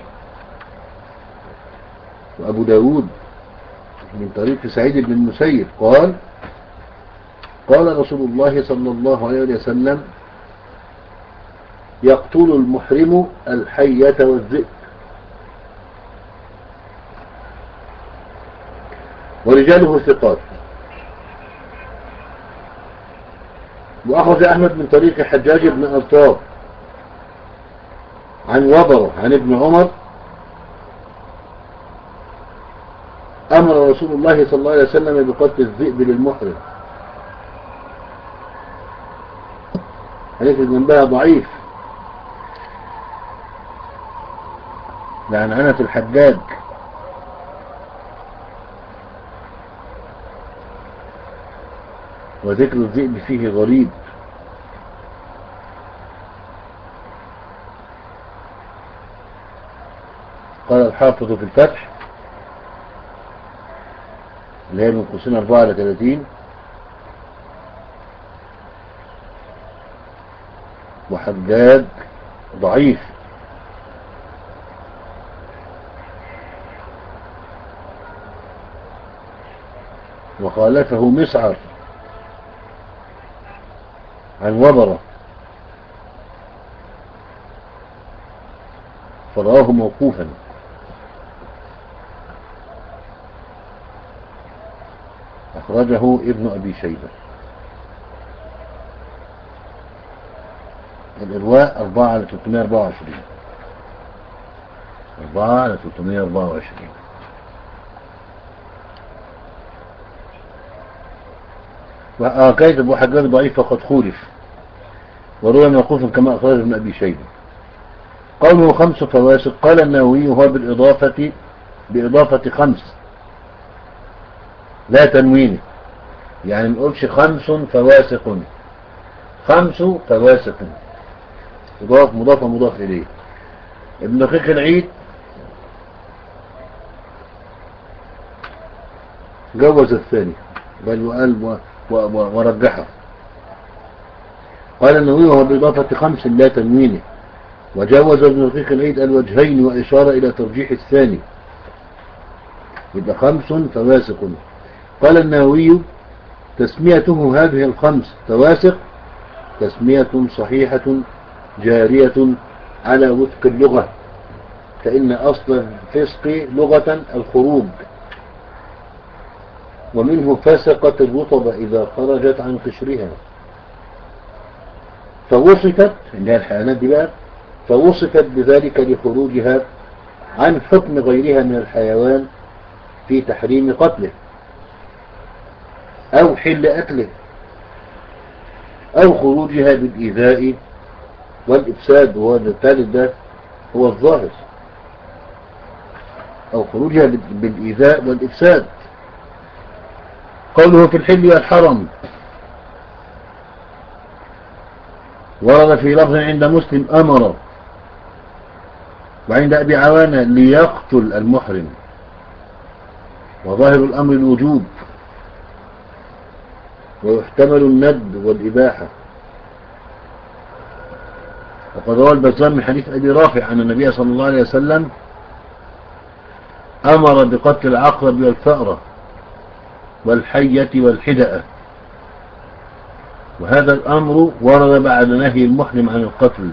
وأبو داود من طريق سعيد بن المسيب قال قال رسول الله صلى الله عليه وسلم يقتل المحرم الحية والذئب. ورجاله ثقات. وأخرج أحمد من طريق حجاج بن ألطاب عن وبره عن ابن عمر أمر رسول الله صلى الله عليه وسلم بقتل الذئب للمحرم. حديث ذنبها ضعيف لعن عنة الحجاج، وذكر الذئب فيه غريب. الحافظ في الفتح اللي هي من قوسين أربعة على ثلاثين، وحداد ضعيف، وخالفه مسعر عن وبرة فراه موقوفا. أخرجه ابن أبي شيبة. الإرواء أربعة على ثلاثمائة وأربعة وعشرين، أربعة على ثلاثمائة وأربعة وعشرين. وكيد أبو حجاج ضعيف فقد خولف، وروى موقوفا كما أخرج ابن أبي شيبة. قوله خمس فواسق، قال النووي هو بالإضافة بإضافة خمس لا تنوين، يعني ما نقولش خمس فواسق، خمس فواسق مضاف مضاف مضاف إليه. ابن دقيق العيد جوز الثاني بل وقال ورجحه. قال النووي وهو بإضافة خمس لا تنوينه، وجوز ابن دقيق العيد الوجهين وإشارة إلى ترجيح الثاني، يبقى خمس فواسق. قال النووي تسميته هذه الخمس فواسق تسمية صحيحة جارية على وفق اللغة، فإن أصل الفسق لغة الخروج، ومنه فسقت الرطب إذا خرجت عن قشرها، فوصفت اللي هي الحيوانات دي بقى، فوصفت بذلك لخروجها عن حكم غيرها من الحيوان في تحريم قتله أو حل أكله أو خروجها بالإيذاء والإفساد، وهو الثالث ده هو الظاهر، أو خروجها بالإيذاء والإفساد. قوله في الحل والحرم ورد في لفظ عند مسلم أمر، وعند أبي عوانة ليقتل المحرم، وظاهر الأمر الوجوب، ويحتمل الند والإباحة. وقد روى البزار من حديث أبي رافع أن النبي صلى الله عليه وسلم أمر بقتل العقرب والفأرة والحية والحدأة، وهذا الأمر ورد بعد نهي المحرم عن القتل.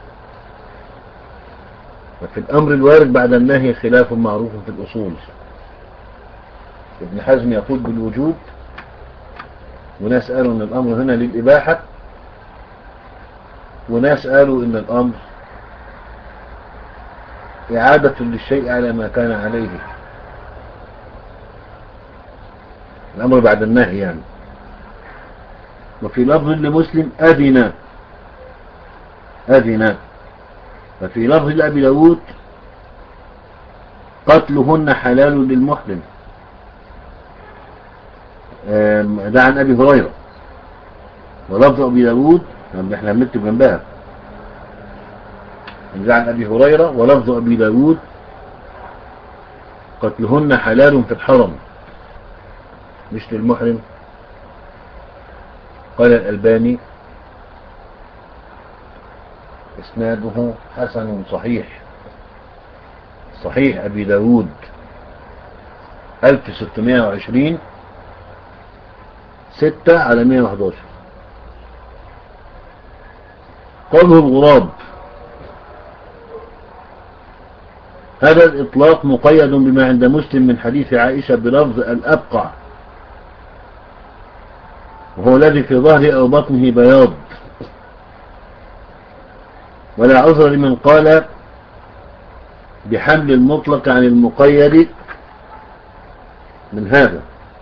وفي الأمر الوارد بعد النهي خلاف معروف في الأصول. ابن حزم يقول بالوجوب، وناس قالوا أن الأمر هنا للإباحة، وناس قالوا أن الأمر إعادة للشيء على ما كان عليه، الأمر بعد النهي يعني. وفي لفظ لمسلم أذن أذن وفي لفظ لأبي داود قتلهن حلال للمحرم، ده عن أبي هريرة. ولفظ أبي داود احنا بنكتب جنبها، ده عن أبي هريرة. ولفظ أبي داود قتلهن حلال في الحرم مش للمحرم. قال الألباني إسناده حسن صحيح، صحيح أبي داود ألف وستمائة وعشرين ستة على مائة وأحد عشر. قوله الغراب، هذا الإطلاق مقيد بما عند مسلم من حديث عائشة بلفظ الأبقع، وهو الذي في ظهره أو بطنه بياض، ولا عذر لمن قال بحمل المطلق عن المقيد من هذا.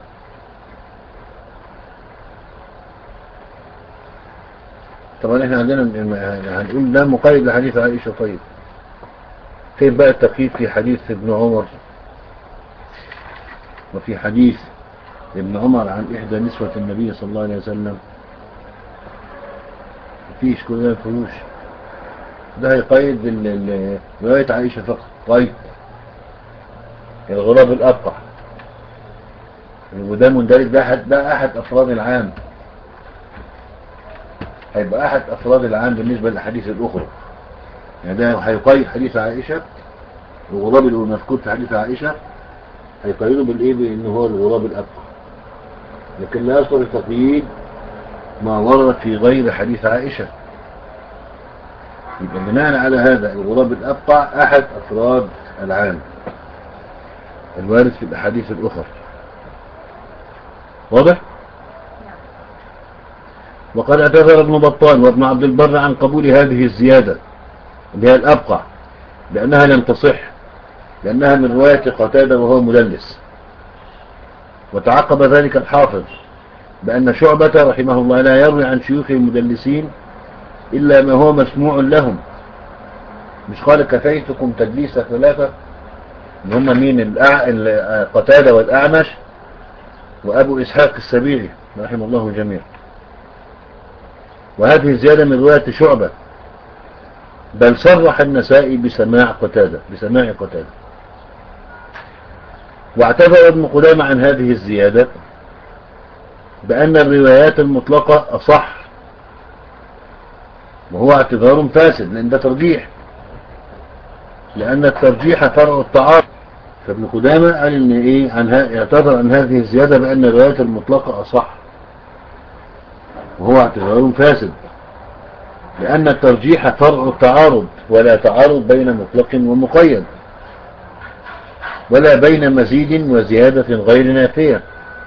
طبعا احنا عندنا هنقول لا مقيد لحديث عائشة. طيب كيف بقى التقييد في حديث ابن عمر وفي حديث ابن عمر عن إحدى نسوة النبي صلى الله عليه وسلم؟ مفيش، كل ده مفيهوش، ده هيقيد رواية عائشة فقط. طيب الغراب الأبقع، وده مندرج، ده أحد, ده أحد أفراد العام، هيبقى أحد أفراد العام بالنسبة للأحاديث الأخرى. يعني ده هيقيد حديث عائشة، الغراب اللي هو مذكور في حديث عائشة هيقيده بالإيه؟ بأنه هو الغراب الأبقع، لكن لا يصل التقييد ما ورد في غير حديث عائشة. يبقى بناء على هذا الغراب الأبقع أحد أفراد العام الوارد في الأحاديث الأخرى. واضح؟ وقد اعتذر ابن بطال وابن عبد البر عن قبول هذه الزيادة اللي هي الأبقع لأنها لم تصح، لأنها من رواية قتادة وهو مدلس. وتعقب ذلك الحافظ بأن شعبة رحمه الله لا يروي عن شيوخ المدلسين إلا ما هو مسموع لهم. مش قال كفيتكم تدليس ثلاثة، ان هم مين؟ الأع... قتادة والأعمش وأبو إسحاق السبيعي رحمه الله جميعا. وهذه الزيادة من رواية شعبة، بل صرح النسائي بسماع قتادة بسماع قتادة. واعتذر ابن قدامة عن هذه الزيادة بأن الروايات المطلقة أصح، وهو اعتذار فاسد لأن ده ترجيح، لأن الترجيح فرع التعارض. فابن قدامة قال إن إيه عن اعتذر عن هذه الزيادة بأن الروايات المطلقة أصح، وهو اعتذار فاسد لأن الترجيح فرع التعارض، ولا تعارض بين مطلق ومقيد، ولا بين مزيد وزيادة غير نافية.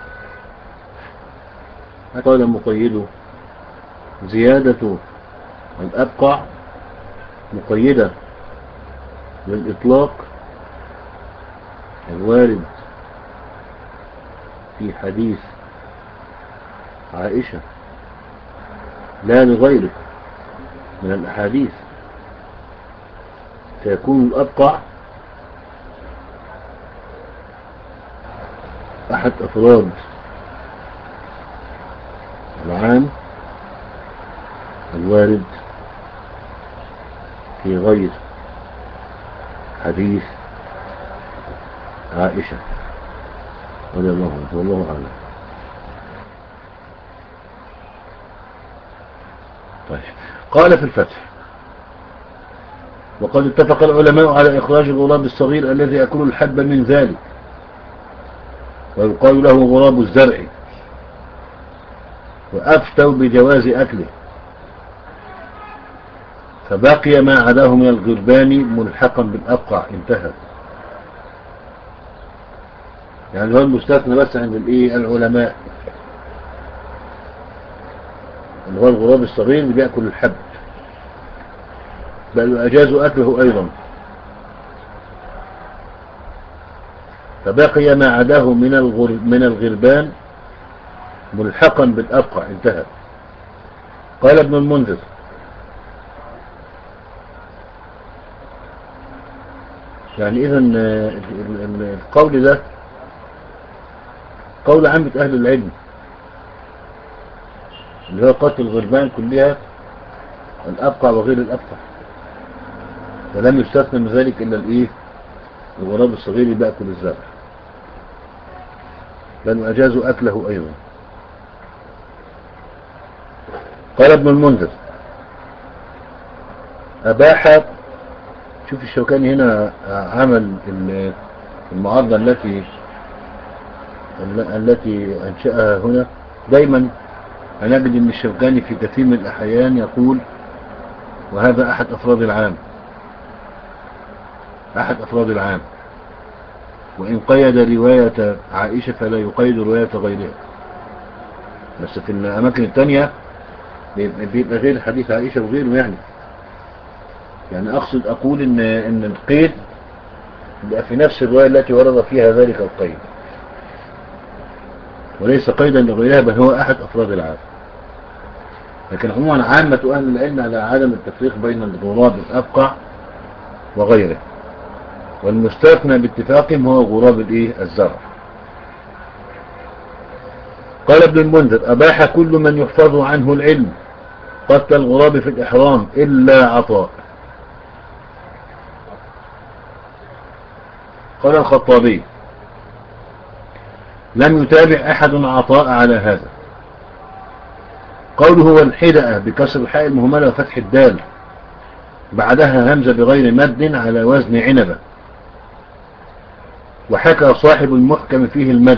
قال المقيد زيادة الأبقع مقيدة للإطلاق الوارد في حديث عائشة لا لغيره من الأحاديث، فيكون الأبقع أحد أفراد العام الوارد في غير حديث عائشة رضي الله عنها والله أعلم. طيب، قال في الفتح: وقد اتفق العلماء على إخراج الغراب الصغير الذي يأكل الحب من ذلك، ويقال له غراب الزرع، وأفتوا بجواز أكله، فبقي ما عداه من الغربان ملحقا بالأبقع. انتهى. يعني هو المستثنى بس عند الايه العلماء اللي هو الغراب الصغير اللي بيأكل الحب، بل أجازوا أكله أيضا، فبقي ما عداه من الغر من الغربان ملحقا بالأبقع. انتهى. قال ابن المنذر: يعني إذن القول ده قول عامة أهل العلم، اللي هو قتل الغربان كلها الأبقع وغير الأبقع، فلم يستثنى من ذلك إلا الإيه الغراب الصغير اللي بيأكل الزرع، بل أجازوا أكله أيضا. قال ابن المنذر: أباح، شوف الشوكاني هنا عمل المعارضة التي التي أنشأها هنا. دايما هنجد أن الشوكاني في كثير من الأحيان يقول وهذا أحد أفراد العام، أحد أفراد العام، وإن قيد رواية عائشة فلا يقيد رواية غيرها. بس في الأماكن التانية بيبقى غير حديث عائشة وغيره. يعني يعني أقصد أقول إن, إن القيد بيبقى في نفس الرواية التي ورد فيها ذلك القيد، وليس قيدا لغيرها، بل هو أحد أفراد العام. لكن عموما عامة أهل العلم على عدم التفريق بين الغراب الأبقع وغيره، والمستثنى باتفاقهم هو غراب الإيه الزرع. قال ابن المنذر: أباح كل من يحفظ عنه العلم قتل الغراب في الإحرام إلا عطاء. قال الخطابي: لم يتابع أحد عطاء على هذا. قوله والحدأ بكسر الحاء المهملة وفتح الدال بعدها همزة بغير مد على وزن عنبة. وحكى صاحب المحكم فيه المد.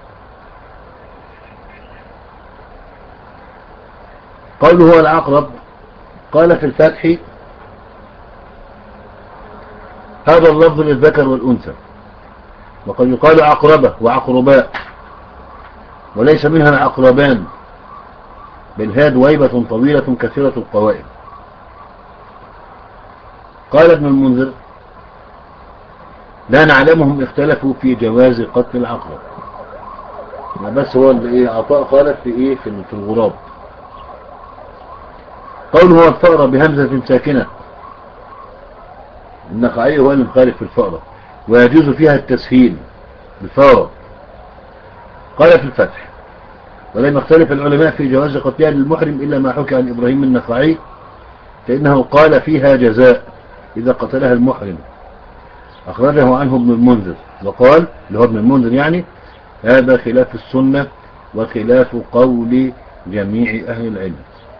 قوله هو العقرب قال في الفتح هذا اللفظ للذكر والأنثى، وقد يقال عقربة وعقرباء، وليس منها العقربان بل هي دويبة طويلة كثيرة القوائم. قال ابن المنذر لا نعلمهم اختلفوا في جواز قتل العقرب، بس هو ايه عطاء خالف في ايه في الغراب. قوله هو الفأرة بهمزة ساكنة، النخعي هو اللي مخالف في الفأرة، ويجوز فيها التسهيل بالفأرة. قال في الفتح ولم يختلف العلماء في جواز قتلها للمحرم إلا ما حكى عن إبراهيم النخعي، فإنه قال فيها جزاء إذا قتلها المحرم، أخرجه عنه ابن المنذر، وقال اللي هو ابن المنذر يعني هذا خلاف السنة وخلاف قول جميع أهل العلم.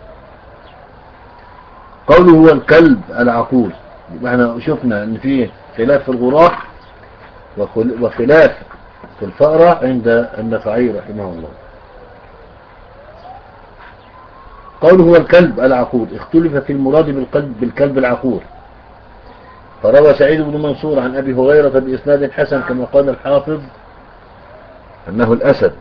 قوله هو الكلب العقور، يبقى احنا شفنا ان فيه خلاف في الغراب وخلاف في الفأرة عند النخعي رحمه الله. قوله هو الكلب العقور اختلف في المراد بالقلب بالكلب العقور، فروى سعيد بن منصور عن أبي هريرة بإسناد حسن كما قال الحافظ أنه الأسد،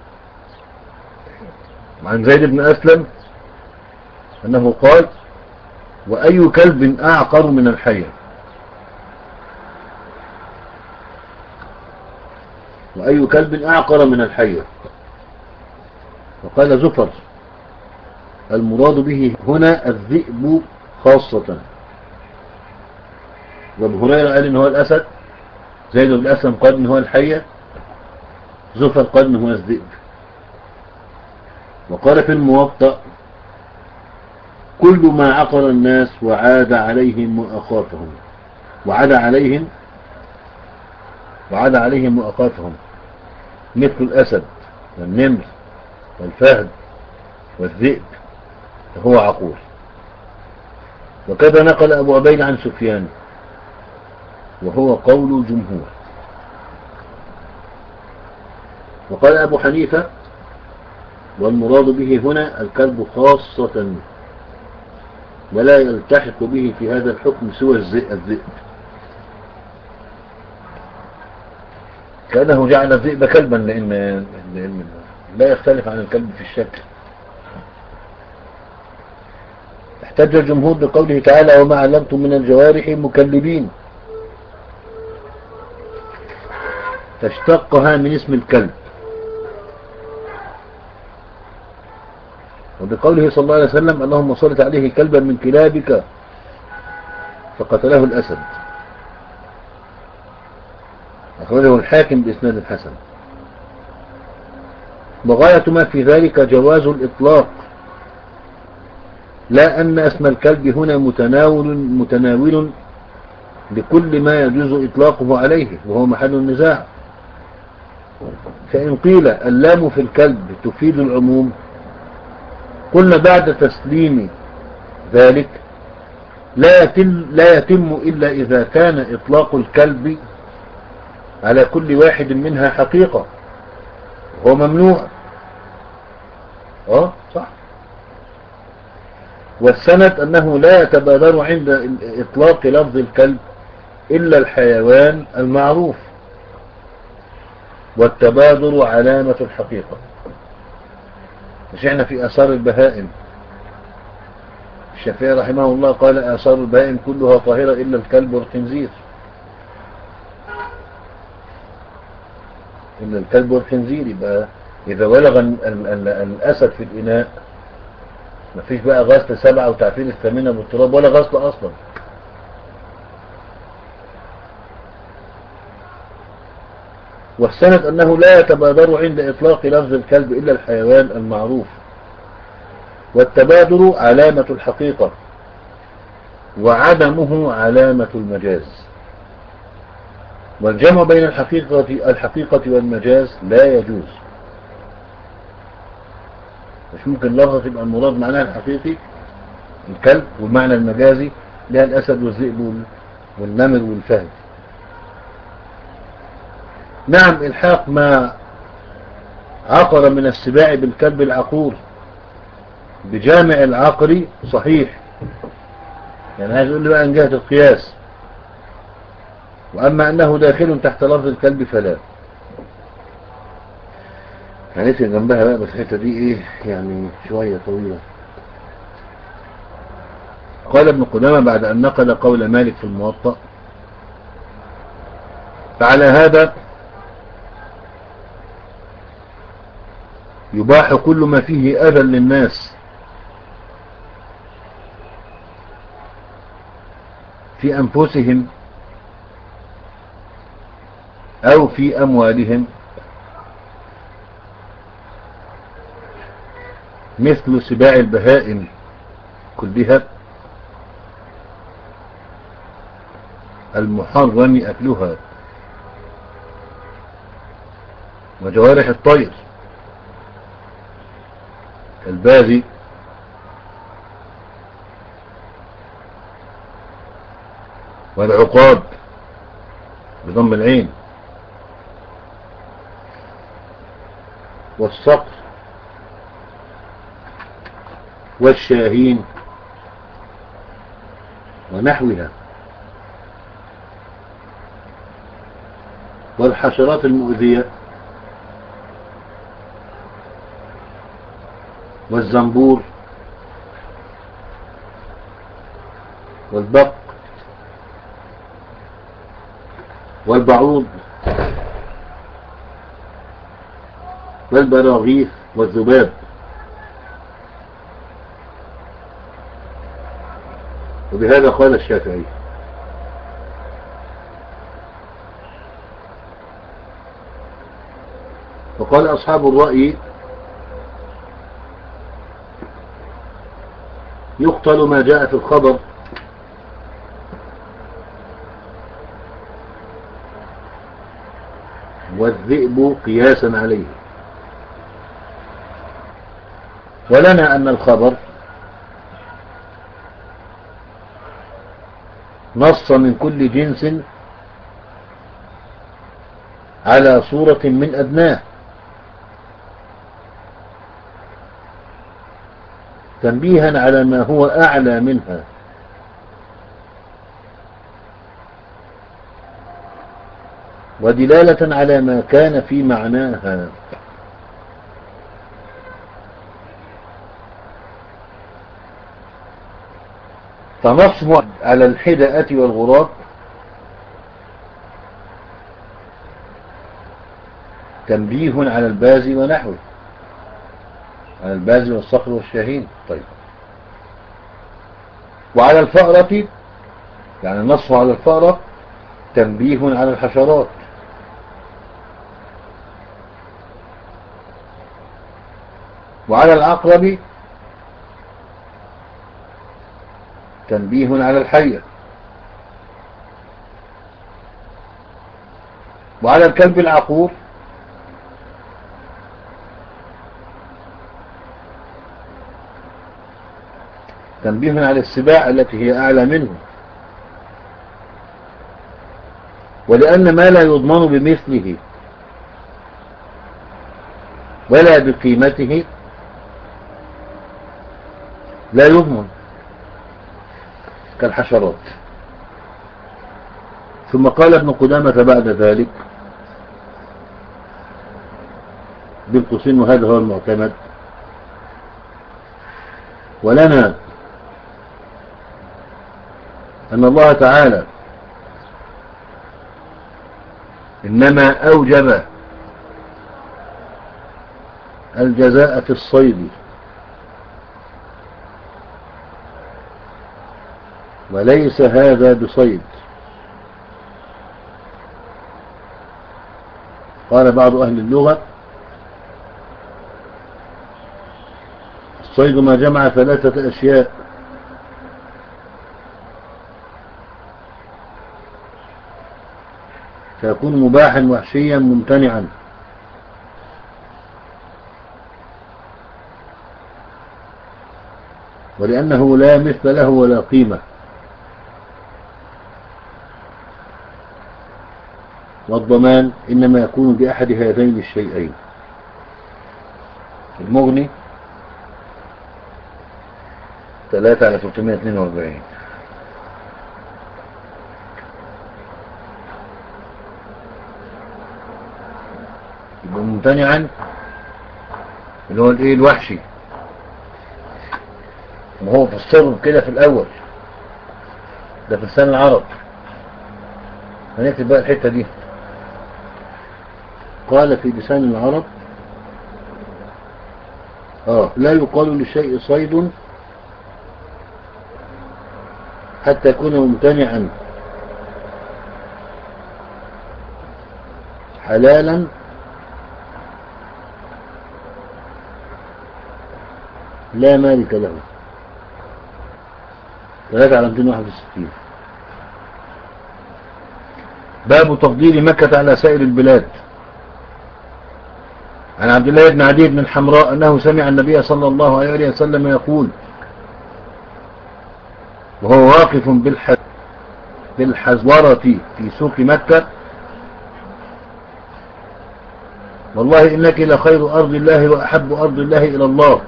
وعن زيد بن أسلم أنه قال وأي كلب أعقر من الحية، وأي كلب أعقر من الحية. وقال زفر المراد به هنا الذئب خاصة، وابو هريرة قال إن هو الأسد، زيد بن أسلم قال إن هو الحية، زفر قال إن هو الذئب. وقال في الموطأ كل ما عقر الناس وعاد عليهم مؤقاتهم وعاد عليهم وعاد عليهم مؤقاتهم مثل الأسد والنمر والفهد والذئب هو عقور. وكذا نقل أبو عبيد عن سفيان وهو قول الجمهور. وقال أبو حنيفة والمراد به هنا الكلب خاصة ولا يلتحق به في هذا الحكم سوى الذئب، كأنه جعل الذئب كلبا لأن لا يختلف عن الكلب في الشكل. احتج الجمهور بقوله تعالى وما علمتم من الجوارح مكلبين، فاشتقها من اسم الكلب، وبقوله صلى الله عليه وسلم اللهم صلت عليه كلبا من كلابك فقتله الأسد، أخرجه الحاكم بإسناد الحسن. وغاية ما في ذلك جواز الإطلاق، لا أن اسم الكلب هنا متناول متناول لكل ما يجوز إطلاقه عليه وهو محل النزاع. فإن قيل اللام في الكلب تفيد العموم قلنا بعد تسليم ذلك لا يتم, لا يتم إلا إذا كان إطلاق الكلب على كل واحد منها حقيقة هو ممنوع. اه صح. والسند أنه لا يتبادر عند إطلاق لفظ الكلب إلا الحيوان المعروف، والتبادر علامة الحقيقة. مش احنا في آثار البهائم الشافعي رحمه الله قال آثار البهائم كلها طاهرة إلا الكلب والخنزير، إلا الكلب والخنزير. يبقى إذا ولغ ال ال ال الأسد في الإناء مفيش بقى غسل سبعة وتعفير الثامنة بالتراب ولا غسل أصلا. والسند أنه لا يتبادر عند إطلاق لفظ الكلب إلا الحيوان المعروف، والتبادر علامة الحقيقة وعدمه علامة المجاز. والجمع بين الحقيقة الحقيقة والمجاز لا يجوز. مش ممكن لفظة تبقى المراد معناها الحقيقي الكلب، والمعنى المجازي لها الأسد والذئب والنمر والفهد. نعم، الحاق ما عقر من السباع بالكلب العقور بجامع العقر صحيح، يعني عايز يقول لي بقى من جهة القياس، وأما أنه داخل تحت لفظ الكلب فلا. هنسي جنبها بقى، بس الحته دي ايه يعني شوية طويلة. قال ابن قدامة بعد أن نقل قول مالك في الموطأ: فعلى هذا يباح كل ما فيه أذى للناس في أنفسهم أو في أموالهم، مثل سباع البهائم كلها المحرم أكلها، وجوارح الطير الباغي والعقاب بضم العين، والصقر والشاهين ونحوها، والحشرات المؤذية والزنبور والبق والبعوض والبراغيث والذباب. وبهذا قال الشافعي. وقال أصحاب الرأي: يقتل ما جاء في الخبر والذئب قياسا عليه. ولنا أن الخبر نص من كل جنس على صورة من أدناه، تنبيها على ما هو أعلى منها، ودلالة على ما كان في معناها. فنصب على الحدأة والغراب تنبيه على الباز ونحوه، على الباز والصقر والشاهين. طيب، وعلى الفأرة، يعني النص على الفأرة تنبيه على الحشرات، وعلى العقرب تنبيه على الحية، وعلى الكلب العقور تنبيه على السباع التي هي أعلى منه. ولأن ما لا يضمن بمثله ولا بقيمته لا يضمن، كالحشرات. ثم قال ابن قدامة بعد ذلك بالقسين، وهذا هو المعتمد: ولنا أن الله تعالى إنما أوجب الجزاء في الصيد، وليس هذا بصيد. قال بعض أهل اللغة: الصيد ما جمع ثلاثة أشياء: فيكون مباحا وحشيا ممتنعا. ولأنه لا مثل له ولا قيمة. والضمان إنما يكون بأحد هذين الشيئين. المغني ثلاثة على ثلاثمائة واثنين وأربعين. يبقى ممتنعا اللي هو الايه الوحشي، وهو فسره كده في الأول، ده في لسان العرب. هنكتب بقى الحتة دي. قال في لسان العرب آه لا يقال للشيء صيد حتى يكون ممتنعا حلالا لا مالك له. ثلاثة على مئتين وواحد وستين. باب تفضيل مكة على سائر البلاد. عن عبد الله بن عدي بن الحمراء أنه سمع النبي صلى الله عليه وسلم يقول وهو واقف بالحزورة في سوق مكة: والله إنك لخير أرض الله وأحب أرض الله إلى الله،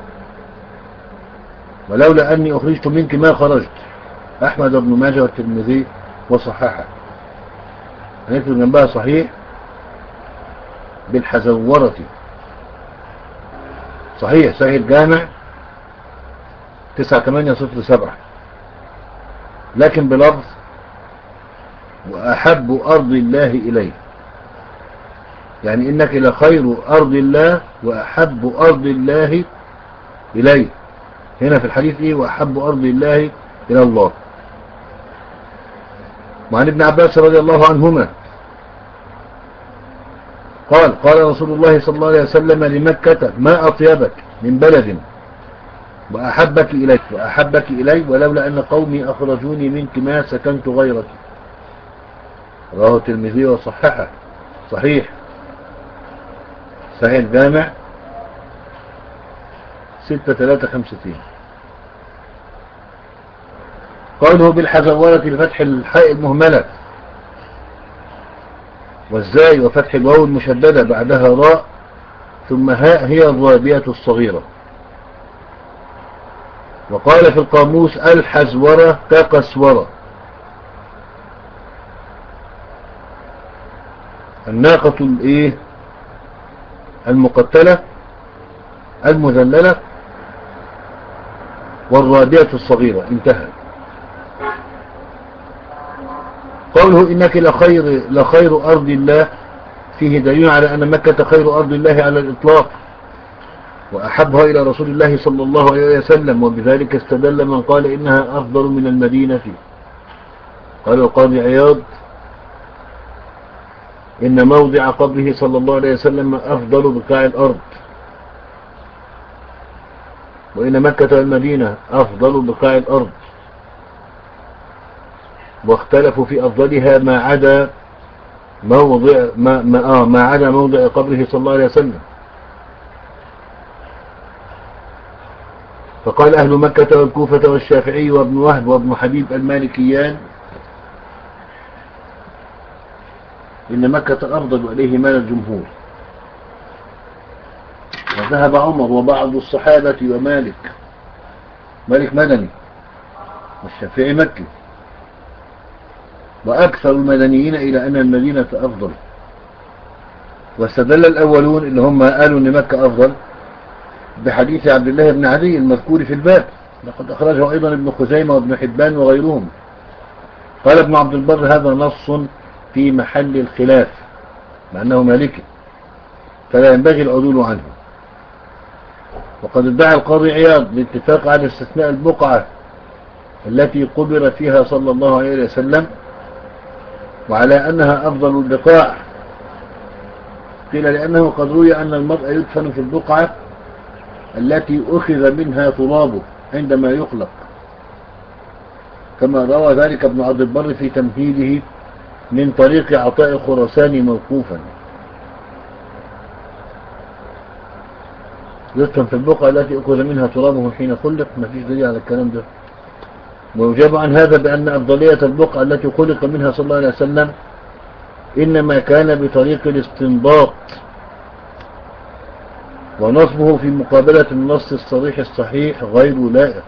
ولولا أني أخرجت منك ما خرجت. أحمد بن ماجه والترمذي وصححه. هنكتب جنبها صحيح بالحزورة. صحيح صحيح الجامع تسعة ثمانية صفر سبعة، لكن بلفظ وأحب أرض الله إليه، يعني إنك لخير أرض الله وأحب أرض الله إليه. هنا في الحديث إيه؟ وأحب أرض الله إلى الله. وعن ابن عباس رضي الله عنهما قال: قال رسول الله صلى الله عليه وسلم لمكة: ما أطيبك من بلد وأحبك إلي وأحبك إلي ولولا أن قومي أخرجوني منك ما سكنت غيرك. رواه الترمذي وصححه. صحيح صحيح الجامع ستة ثلاثة خمسة. قوله بالحزورة بفتح الحاء المهملة والزاي وفتح الواو المشددة بعدها راء ثم هاء هي الرابية الصغيرة. وقال في القاموس: الحزورة كقسورة. الناقة الايه المقتلة المذللة والرابية الصغيرة. انتهى. قوله إنك لخير, لخير أرض الله فيه دليل على أن مكة خير أرض الله على الإطلاق وأحبها إلى رسول الله صلى الله عليه وسلم، وبذلك استدل من قال إنها أفضل من المدينة. قال القاضي عياض: إن موضع قبره صلى الله عليه وسلم أفضل بقاع الأرض، وإن مكة والمدينة أفضل بقاع الأرض، واختلفوا في أفضلها ما عدا موضع ما, ما, آه ما عدا موضع قبره صلى الله عليه وسلم. فقال أهل مكة والكوفة والشافعي وابن وهب وابن حبيب المالكيان إن مكة أفضل، وإليه مال الجمهور. وذهب عمر وبعض الصحابة ومالك مالك مدني والشافعي مكي، وأكثر المدنيين إلى أن المدينة أفضل. واستدل الأولون اللي هم قالوا أن مكة أفضل بحديث عبد الله بن عدي المذكور في الباب، لقد أخرجه أيضا ابن خزيمة وابن حبان وغيرهم. قال ابن عبد البر: هذا نص في محل الخلاف، مع أنه مالكي فلا ينبغي العدول عنه. وقد ادعى القاضي عياض الاتفاق على استثناء البقعة التي قبر فيها صلى الله عليه وسلم وعلى أنها أفضل البقاع. قيل لأنه قد روي أن المرء يدفن في البقعة التي أخذ منها ترابه عندما يخلق، كما روى ذلك ابن عبد البر في تمهيده من طريق عطاء خراساني موقوفا. يذكر في البقعة التي أخذ منها ترابه حين خلق، ما فيش دليل على الكلام ده. ويجاب عن هذا بأن أفضلية البقعة التي خلق منها صلى الله عليه وسلم إنما كان بطريق الاستنباط، ونصبه في مقابلة النص الصريح الصحيح غير لائق،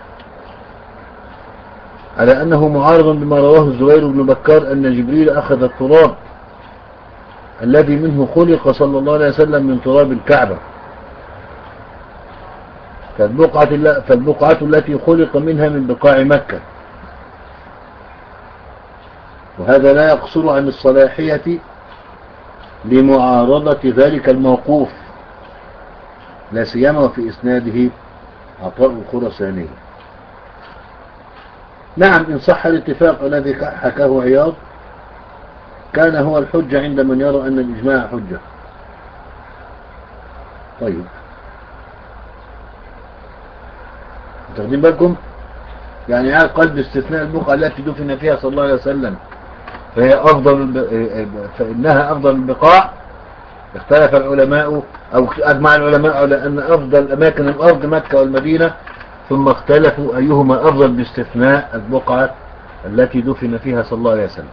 على أنه معارض بما رواه الزبير بن بكار أن جبريل أخذ التراب الذي منه خلق صلى الله عليه وسلم من تراب الكعبة، فالبقعة, فالبقعة التي خلق منها من بقاع مكة. وهذا لا يقصر عن الصلاحية لمعارضة ذلك الموقوف، لا سيما في إسناده عطاء الخراساني. نعم، إن صح الاتفاق الذي حكاه عياض كان هو الحجة عند من يرى أن الإجماع حجة. طيب، تاخدين بالكم؟ يعني هذا قلب استثناء البقعة التي دفن فيها صلى الله عليه وسلم فهي أفضل، فإنها أفضل البقاع. اختلف العلماء أو أجمع العلماء على أن أفضل أماكن الأرض مكة والمدينة، ثم اختلفوا أيهما أفضل باستثناء البقعة التي دفن فيها صلى الله عليه وسلم.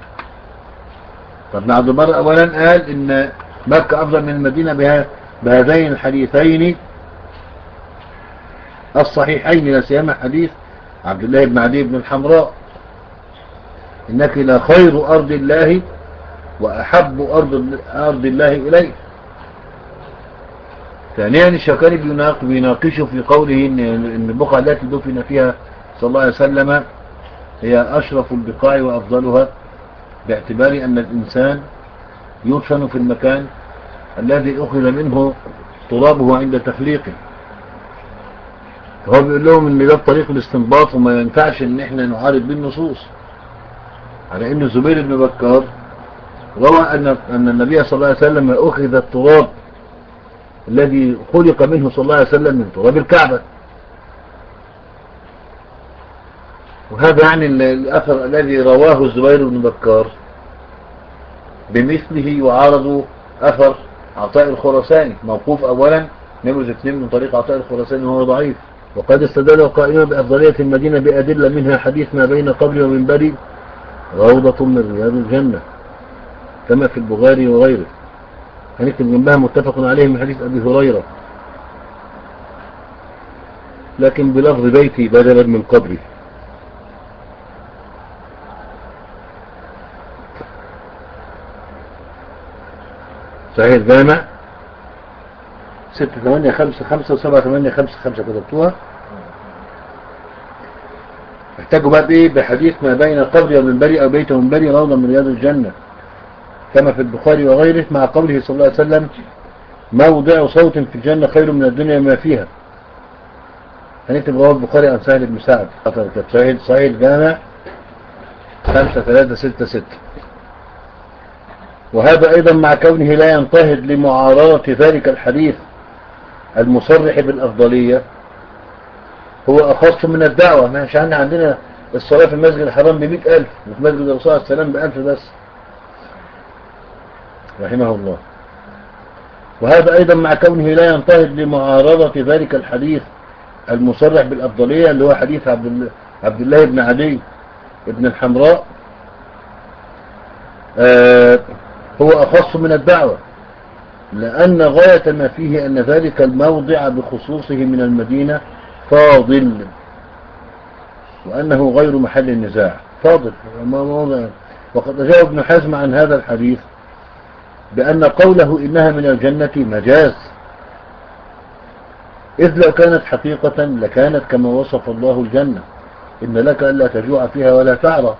فابن عبد البر أولا قال إن مكة أفضل من المدينة بها بهذين الحديثين الصحيحين، لا سيما حديث عبد الله بن عدي بن الحمراء: إنك لخير أرض الله وأحب أرض, أرض الله إليه. ثانيا الشوكاني بيناقشه في قوله إن البقعة التي دفن فيها صلى الله عليه وسلم هي أشرف البقاع وأفضلها، باعتبار أن الإنسان يدفن في المكان الذي أخذ منه ترابه عند تخليقه. هو بيقول لهم ان ده طريق الاستنباط وما ينفعش ان احنا نعارض بالنصوص، على ان الزبير بن بكار روى ان ان النبي صلى الله عليه وسلم اخذ التراب الذي خلق منه صلى الله عليه وسلم من تراب الكعبة. وهذا يعني الاثر الذي رواه الزبير بن بكار بمثله يعارض اثر عطاء الخراساني موقوف اولا، نمرة اثنين من طريق عطاء الخراساني وهو ضعيف. وقد استدل قائما بأفضلية المدينة بأدلة منها حديث ما بين قبري ومنبري روضة من رياض الجنة كما في البخاري وغيره، هنكتب جنبها متفق عليه من حديث أبي هريرة لكن بلفظ بيتي بدلا من قبري. صحيح الجامع ستة ثمانية خمسة خمسة وسبعة ثمانية خمسة خمسة كتبتوها. احتاجوا بقى بايه؟ بحديث ما بين قبري ومنبري او بيت ومنبري روضة من رياض الجنة كما في البخاري وغيره، مع قوله صلى الله عليه وسلم: موضع صوت في الجنة خير من الدنيا ما فيها. هنكتب رواه البخاري عن سهل بن سعد. صحيح صحيح الجامع خمسة ثلاثة ستة ستة. وهذا ايضا مع كونه لا ينتهض لمعارضة ذلك الحديث المصرح بالافضلية، هو أخص من الدعوة. مش عندنا الصلاة في المسجد الحرام بمئة ألف وفي مسجد الرسول عليه السلام بألف بس، رحمه الله. وهذا أيضا مع كونه لا ينتهض لمعارضة ذلك الحديث المصرح بالأفضلية اللي هو حديث عبد عبد الله بن عدي بن الحمراء، آه هو أخص من الدعوة، لأن غاية ما فيه أن ذلك الموضع بخصوصه من المدينة فاضل، وأنه غير محل النزاع. فاضل موضع. وقد أجاب ابن حزم عن هذا الحديث بأن قوله إنها من الجنة مجاز، إذ لو كانت حقيقة لكانت كما وصف الله الجنة: إن لك ألا تجوع فيها ولا تعرى.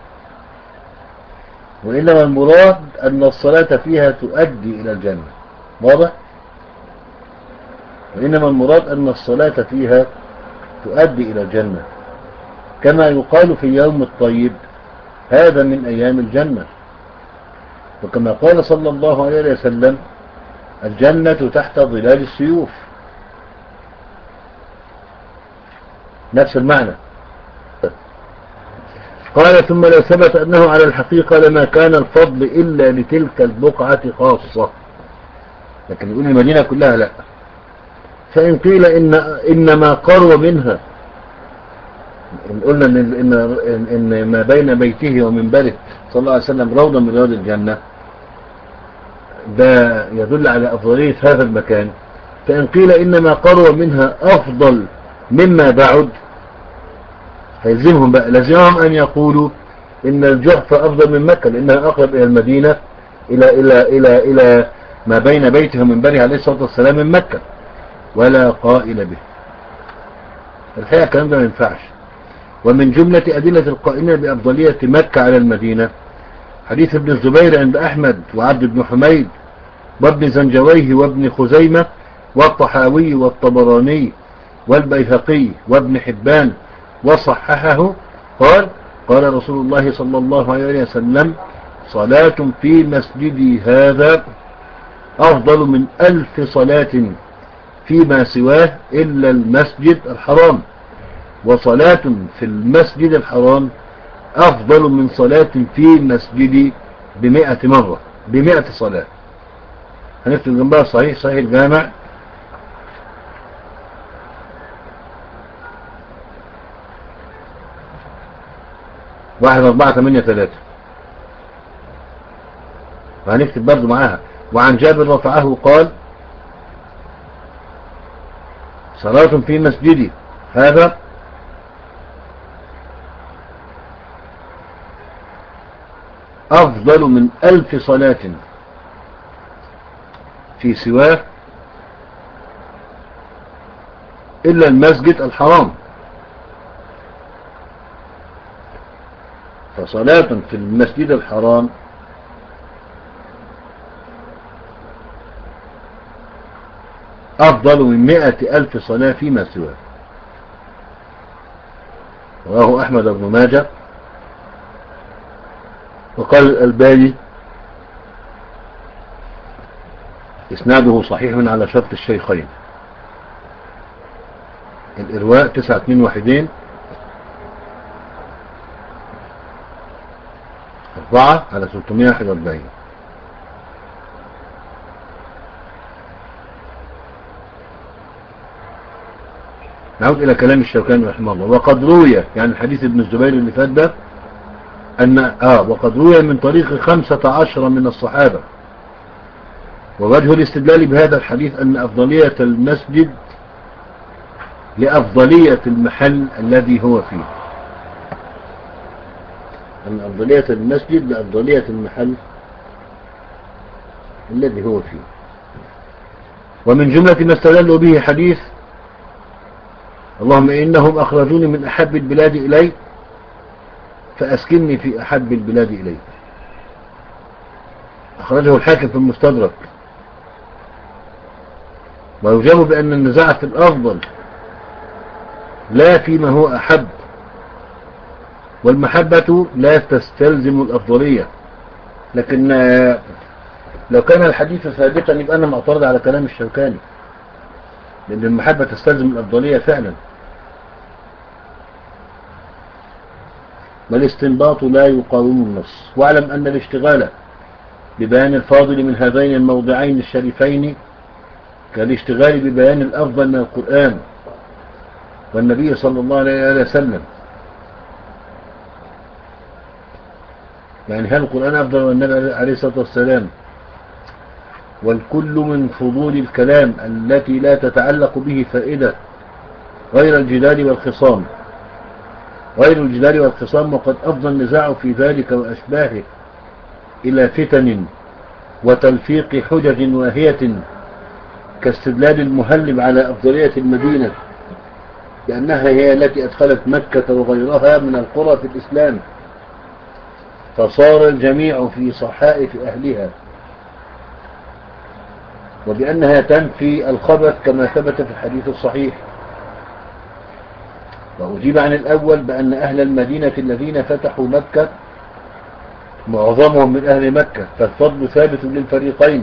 وإنما المراد أن الصلاة فيها تؤدي إلى الجنة. واضح؟ وإنما المراد أن الصلاة فيها تؤدي إلى الجنة، كما يقال في يوم الطيب: هذا من أيام الجنة. وكما قال صلى الله عليه وسلم: الجنة تحت ظلال السيوف. نفس المعنى. قال ثم لو ثبت أنه على الحقيقة لما كان الفضل إلا لتلك البقعة خاصة، لكن يقول المدينة كلها لا. فإن قيل إن, إن ما قرب منها، إن قلنا إن, إن, إن ما بين بيته ومنبره صلى الله عليه وسلم روضة من رياض الجنة، ده يدل على أفضلية هذا المكان. فإن قيل إن ما قرب منها أفضل مما بعد، هيلزمهم بقى لازمهم أن يقولوا إن الجحفة أفضل من مكة لأنها أقرب إلى المدينة، إلى, إلى, إلى, إلى ما بين بيته ومنبره عليه الصلاة والسلام من مكة، ولا قائل به. الحقيقة الكلام ده ما ينفعش. ومن جملة أدلة القائمة بأفضلية مكة على المدينة حديث ابن الزبير عند أحمد وعبد بن حميد وابن زنجويه وابن خزيمة والطحاوي والطبراني والبيهقي وابن حبان وصححه. قال قال رسول الله صلى الله عليه وسلم: صلاة في مسجدي هذا أفضل من ألف صلاة فيما سواه إلا المسجد الحرام، وصلاة في المسجد الحرام أفضل من صلاة في مسجدي بمئة مرة، بمئة صلاة. هنكتب جنبها صحيح صحيح الجامع واحد أربعة ثمانية ثلاثة، وهنكتب برضو معاها: وعن جابر رفعه قال: صلاة في مسجدي هذا أفضل من ألف صلاة في سواه إلا المسجد الحرام. فصلاة في المسجد الحرام أفضل من مئة ألف صلاة فيما سواه. رواه أحمد بن ماجه. وقال الألباني: إسناده صحيح على شرط الشيخين. الإرواء تسعة اتنين واحدين أربعة على ستمائة وواحد وأربعين. نعود إلى كلام الشوكاني رحمه الله: وقد روي، يعني حديث ابن الزبير اللي فات ده، أن آه وقد روي من طريق خمسة عشر من الصحابة. ووجه الاستدلال بهذا الحديث أن أفضلية المسجد لأفضلية المحل الذي هو فيه، أن أفضلية المسجد لأفضلية المحل الذي هو فيه. ومن جملة ما استدلوا به حديث: اللهم إنهم أخرجوني من أحب البلاد إلي فأسكنني في أحب البلاد إلي. أخرجه الحاكم في المستدرك. ويجاب بأن النزاع في الأفضل لا فيما هو أحب، والمحبة لا تستلزم الأفضلية. لكن لو كان الحديث ثابتا يبقى أنا معترض على كلام الشوكاني، لأن المحبة تستلزم الأفضلية فعلا. والاستنباط لا يقاوم النص. واعلم أن الاشتغال ببيان الفاضل من هذين الموضعين الشريفين كالاشتغال ببيان الأفضل من القرآن والنبي صلى الله عليه وسلم. يعني هل القرآن أفضل والنبي عليه الصلاة والسلام؟ والكل من فضول الكلام التي لا تتعلق به فائدة غير الجدال والخصام غير الجدال والخصام وقد أفضى النزاع في ذلك وأشباهه إلى فتن وتلفيق حجج واهية، كاستدلال المهلب على أفضلية المدينة لأنها هي التي أدخلت مكة وغيرها من القرى في الإسلام، فصار الجميع في صحائف أهلها، وبأنها تنفي الخبث كما ثبت في الحديث الصحيح. وأجيب عن الأول بأن أهل المدينة الذين فتحوا مكة معظمهم من أهل مكة، فالفضل ثابت للفريقين،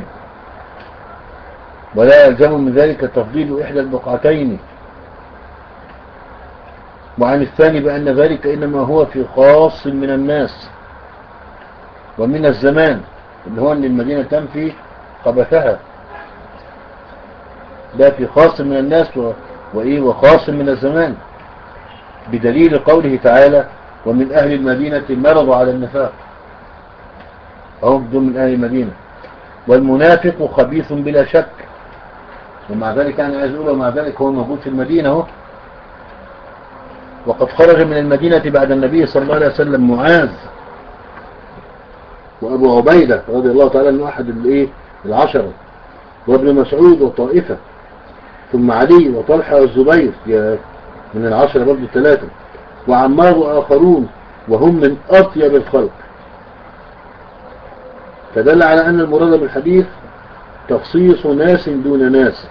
ولا يلزم من ذلك تفضيل إحدى البقعتين وعن الثاني بأن ذلك إنما هو في خاص من الناس ومن الزمان، اللي هو أن المدينة تنفي خبثها، ده في خاص من الناس و... وإيه وخاص من الزمان، بدليل قوله تعالى ومن أهل المدينة مرضوا على النفاق، هم دول من أهل المدينة. والمنافق خبيث بلا شك، ومع ذلك أنا عايز أقول ومع ذلك هو موجود في المدينة هو. وقد خرج من المدينة بعد النبي صلى الله عليه وسلم معاذ وأبو عبيدة رضي الله تعالى عنه أحد الإيه العشرة، وابن مسعود وطائفة، ثم علي وطلحة والزبير من العشرة برضو الثلاثة، وعمار وآخرون، وهم من أطيب الخلق. فدل على أن المراد بالحديث تخصيص ناس دون ناس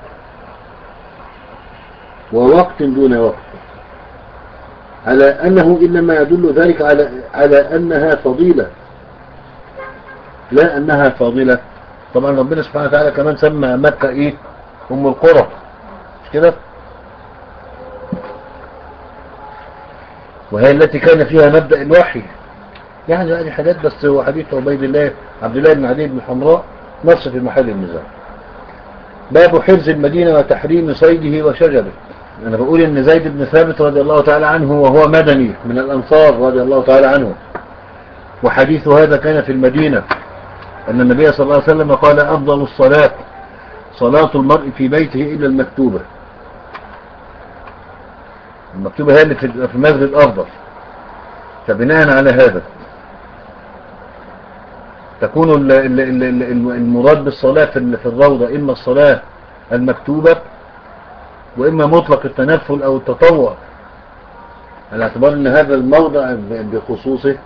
ووقت دون وقت، على أنه إنما يدل ذلك على على أنها فضيلة لا أنها فاضلة. طبعا ربنا سبحانه وتعالى كمان سمى مكة إيه أم القرى، مش كده؟ وهي التي كان فيها مبدأ الوحي. يعني هذه حاجات بس. هو حديث عبيد الله عبد الله بن عدي بن حمراء نص في محل النزاع. باب حرز المدينة وتحريم صيده وشجره. أنا بقول إن زيد بن ثابت رضي الله تعالى عنه وهو مدني من الأنصار رضي الله تعالى عنه، وحديث هذا كان في المدينة، أن النبي صلى الله عليه وسلم قال أفضل الصلاة صلاة المرء في بيته إلا المكتوبة. المكتوبة هي اللي في المسجد الأفضل. فبناء على هذا تكون المراد بالصلاة في الروضة إما الصلاة المكتوبة وإما مطلق التنفل أو التطوع، على اعتبار أن هذا الموضع بخصوصه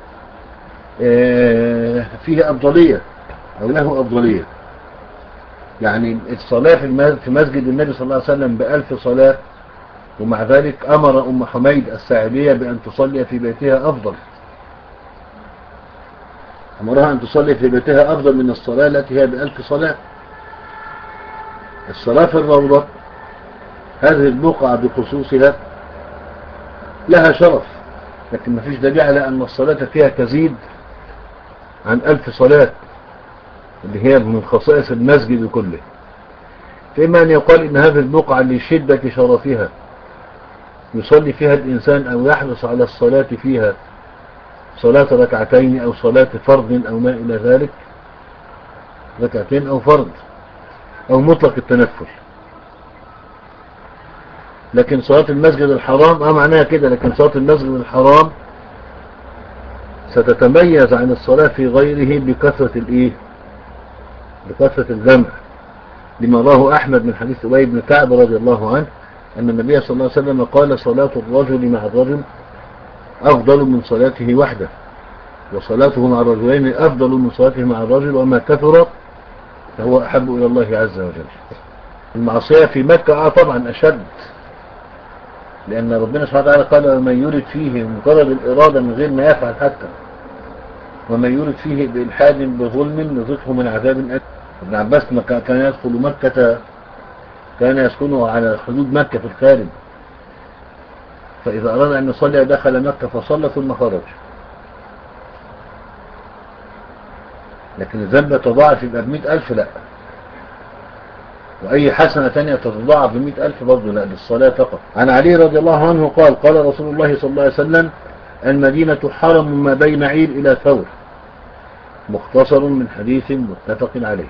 فيه أفضلية أو له أفضلية. يعني الصلاة في مسجد النبي صلى الله عليه وسلم بألف صلاة، ومع ذلك أمر أم حميد الساعدية بأن تصلي في بيتها أفضل، أمرها أن تصلي في بيتها أفضل من الصلاة التي هي بألف صلاة. الصلاة في الروضة هذه البقعة بخصوصها لها شرف، لكن ما فيش دليل على أن الصلاة فيها تزيد عن ألف صلاة اللي هي من خصائص المسجد كله. فإما أن يقال إن هذه البقعة لشدة شرفها يصلي فيها الإنسان أو يحرص على الصلاة فيها صلاة ركعتين أو صلاة فرض أو ما إلى ذلك، ركعتين أو فرض أو مطلق التنفل. لكن صلاة المسجد الحرام اه معناها كده، لكن صلاة المسجد الحرام ستتميز عن الصلاة في غيره بكثرة الايه بكثرة الجمع، لما رواه أحمد من حديث أبي بن كعب رضي الله عنه أن النبي صلى الله عليه وسلم قال صلاة الرجل مع الرجل أفضل من صلاته وحده، وصلاته مع الرجلين أفضل من صلاته مع الرجل، وما كثر فهو أحب إلى الله عز وجل. المعصية في مكة آه طبعا أشد، لأن ربنا سبحانه وتعالى قال ومن يرد فيه مجرد الإرادة من غير ما يفعل حتى، ومن يرد فيه بإلحاد بظلم نذقه من عذاب أليم. ابن عباس كان يدخل مكة، كان يسكنه على حدود مكة في الخارج، فإذا أراد أن يصلي دخل مكة فصلى ثم خرج. لكن الذنب تضاعف يبقى بمئة ألف لا، وأي حسنة تانية تتضاعف بمئة ألف برضه لا، للصلاة فقط. عن علي رضي الله عنه قال قال رسول الله صلى الله عليه وسلم المدينة حرم ما بين عيل إلى ثور، مختصر من حديث متفق عليه.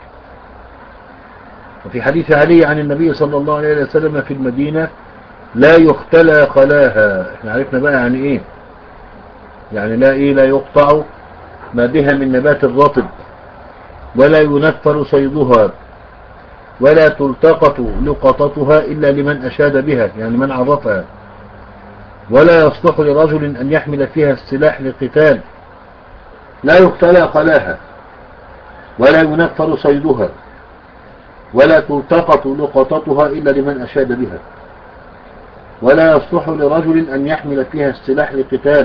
وفي حديث علي عن النبي صلى الله عليه وسلم في المدينة لا يختلى خلاها. احنا عرفنا بقى يعني ايه، يعني لا ايه لا يقطع ما بها من نبات الرطب، ولا ينفر صيدها، ولا تلتقط لقطتها إلا لمن أشاد بها يعني من عرفها، ولا يصلح لرجل أن يحمل فيها السلاح للقتال. لا يختلى خلاها ولا ينفر صيدها ولا تلتقط لقطتها إلا لمن أشاد بها، ولا يصلح لرجل أن يحمل فيها السلاح لقتال،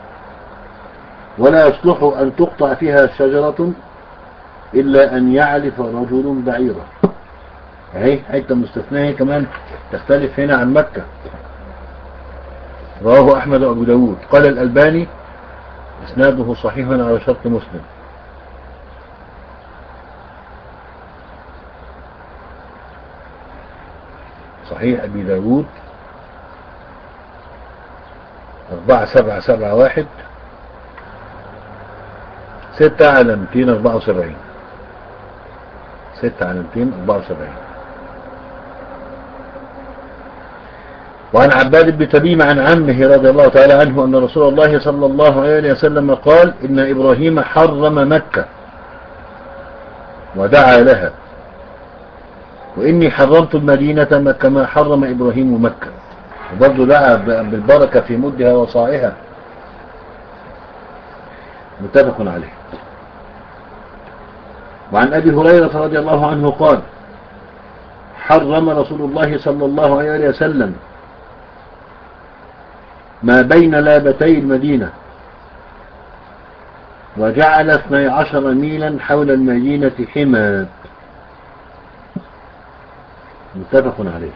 ولا يصلح أن تقطع فيها شجرة إلا أن يعلف رجل بعيرا. اهي حته مستثناه كمان تختلف هنا عن مكة. رواه أحمد وأبو داود. قال الألباني إسناده صحيح على شرط مسلم. صحيح أبي داود أربعة سبعة سبعة واحد ستة على مئتين وأربعة وسبعين. ستة على مئتين وأربعة وسبعين. وعن عباد بن تميم عن عمه رضي الله تعالى عنه أن رسول الله صلى الله عليه وسلم قال إن إبراهيم حرم مكة ودعا لها، وإني حرمت المدينة كما حرم إبراهيم مكة. وبرضه دعا بالبركة في مدها وصاعها. متفق عليه. وعن أبي هريرة رضي الله عنه قال حرم رسول الله صلى الله عليه وسلم ما بين لابتي المدينة، وجعل اثني عشر ميلا حول المدينة حمى. متفق عليه.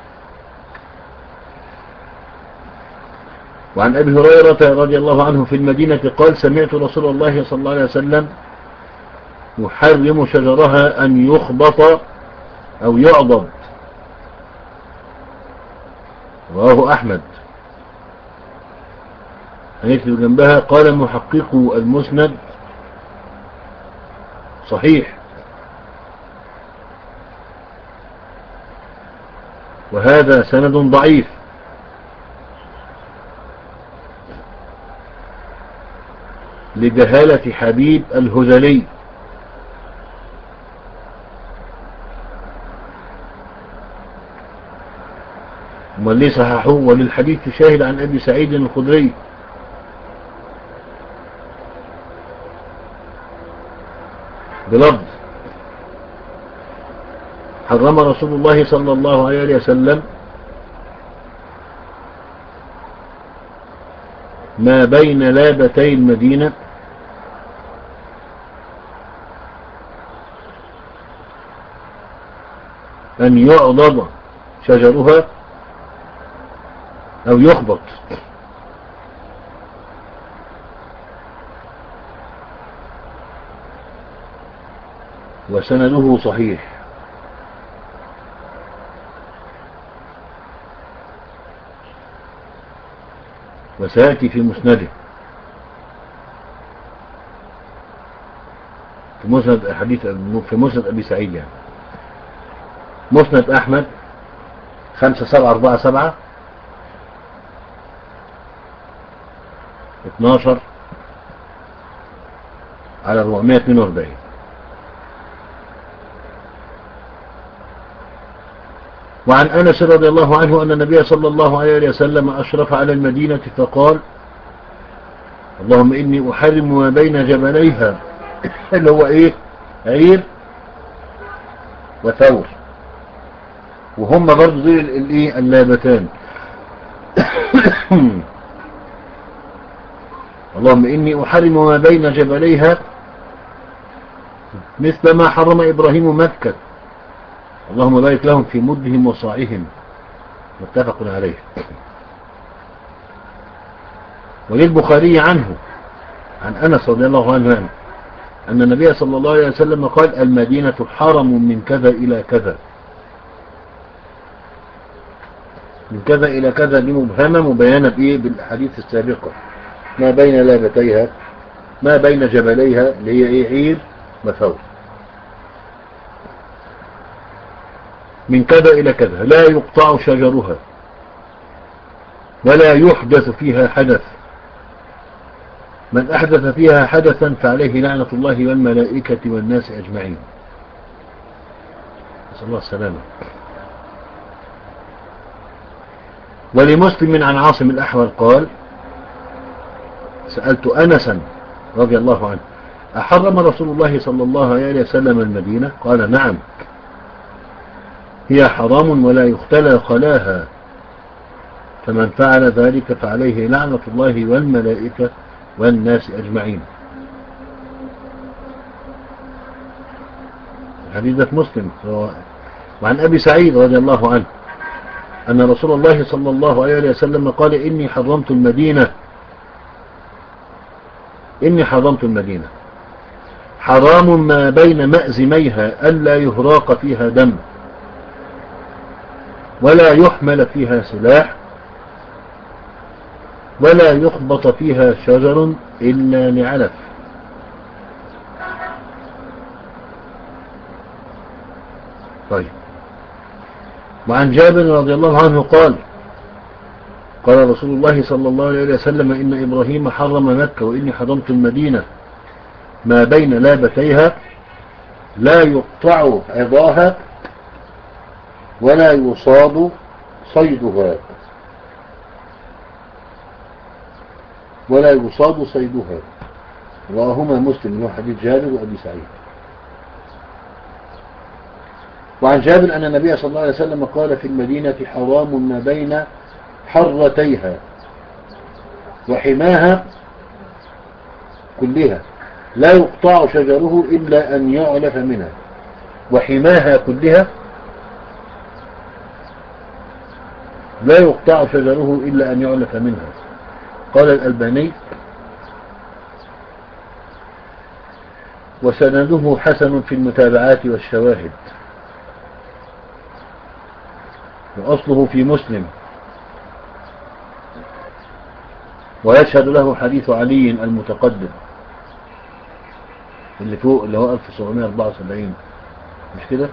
وعن أبي هريرة رضي الله عنه في المدينة قال سمعت رسول الله صلى الله عليه وسلم يحرم شجرها أن يخبط أو يعضد. رواه أحمد. هنكتب جنبها قال محقق المسند صحيح، وهذا سند ضعيف لجهالة حبيب الهذلي. ومن ليه صححوه. وللحديث شاهد عن أبي سعيد الخدري بلفظ حرم رسول الله صلى الله عليه وسلم ما بين لابتي المدينة أن يعضد شجرها أو يخبط. وسنده صحيح. وسيأتي في مسنده، في مسند حديث في مسند أبي سعيد. يعني مسند أحمد خمسة سبعة أربعة سبعة اثناشر على أربعمائة واثنين وأربعين. وعن أنس رضي الله عنه أن النبي صلى الله عليه وسلم أشرف على المدينة فقال اللهم إني أحرم ما بين جبليها اللي هو إيه عير وثور، وهم برضو زي الإيه اللابتان. اللهم إني أحرم ما بين جبليها مثل ما حرم إبراهيم مكة، اللهم بارك لهم في مدهم وصاعهم. متفق عليه. وللبخاري عنه عن أنس رضي الله عنه أن النبي صلى الله عليه وسلم قال المدينة حرم من كذا إلى كذا. من كذا إلى كذا دي مبهمة مبينة بإيه بالحديث السابقة. ما بين لابتيها ما بين جبليها اللي هي إيه عير مثور. من كذا إلى كذا لا يقطع شجرها ولا يحدث فيها حدث، من أحدث فيها حدثا فعليه لعنة الله والملائكة والناس أجمعين. نسأل الله السلامة. ولمسلم عن عاصم الأحول قال سألت أنسا رضي الله عنه أحرم رسول الله صلى الله عليه وسلم المدينة؟ قال نعم هي حرام ولا يختلى خلاها، فمن فعل ذلك فعليه لعنة الله والملائكة والناس أجمعين. حديث مسلم. وعن أبي سعيد رضي الله عنه أن رسول الله صلى الله عليه وسلم قال إني حرمت المدينة إني حرمت المدينة حرام ما بين مأزميها ألا يهراق فيها دم ولا يحمل فيها سلاح ولا يخبط فيها شجر إلا لعلف. طيب. وعن جابر رضي الله عنه قال قال رسول الله صلى الله عليه وسلم إن إبراهيم حرم مكة وإني حرمت المدينة ما بين لابتيها لا يقطع عضاها ولا يصاد صيدها ولا يصاد صيدها رواهما مسلم من حديث جابر وأبي سعيد. وعن جابر أن النبي صلى الله عليه وسلم قال في المدينة حرام ما بين حرتيها وحماها كلها لا يقطع شجره إلا أن يعلف منها. وحماها كلها لا يقطع شجره إلا أن يعلف منها. قال الألباني وسنده حسن في المتابعات والشواهد وأصله في مسلم ويشهد له حديث علي المتقدم اللي فوق اللي هو ألف وسبعمائة وأربعة وسبعين مش كده؟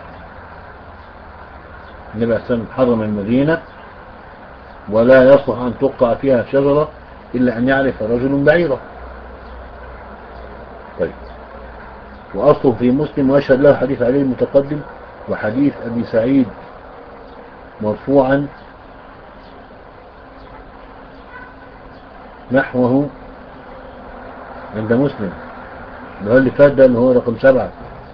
النبي عليه الصلاة والسلام حرم المدينة ولا يصلح أن تقطع فيها شجرة إلا أن يعرف رجل بعيرة. طيب. وأصله في مسلم ويشهد له حديث علي المتقدم وحديث أبي سعيد مرفوعا نحوه عند مسلم اللي هو اللي فات ده اللي هو رقم سبعة.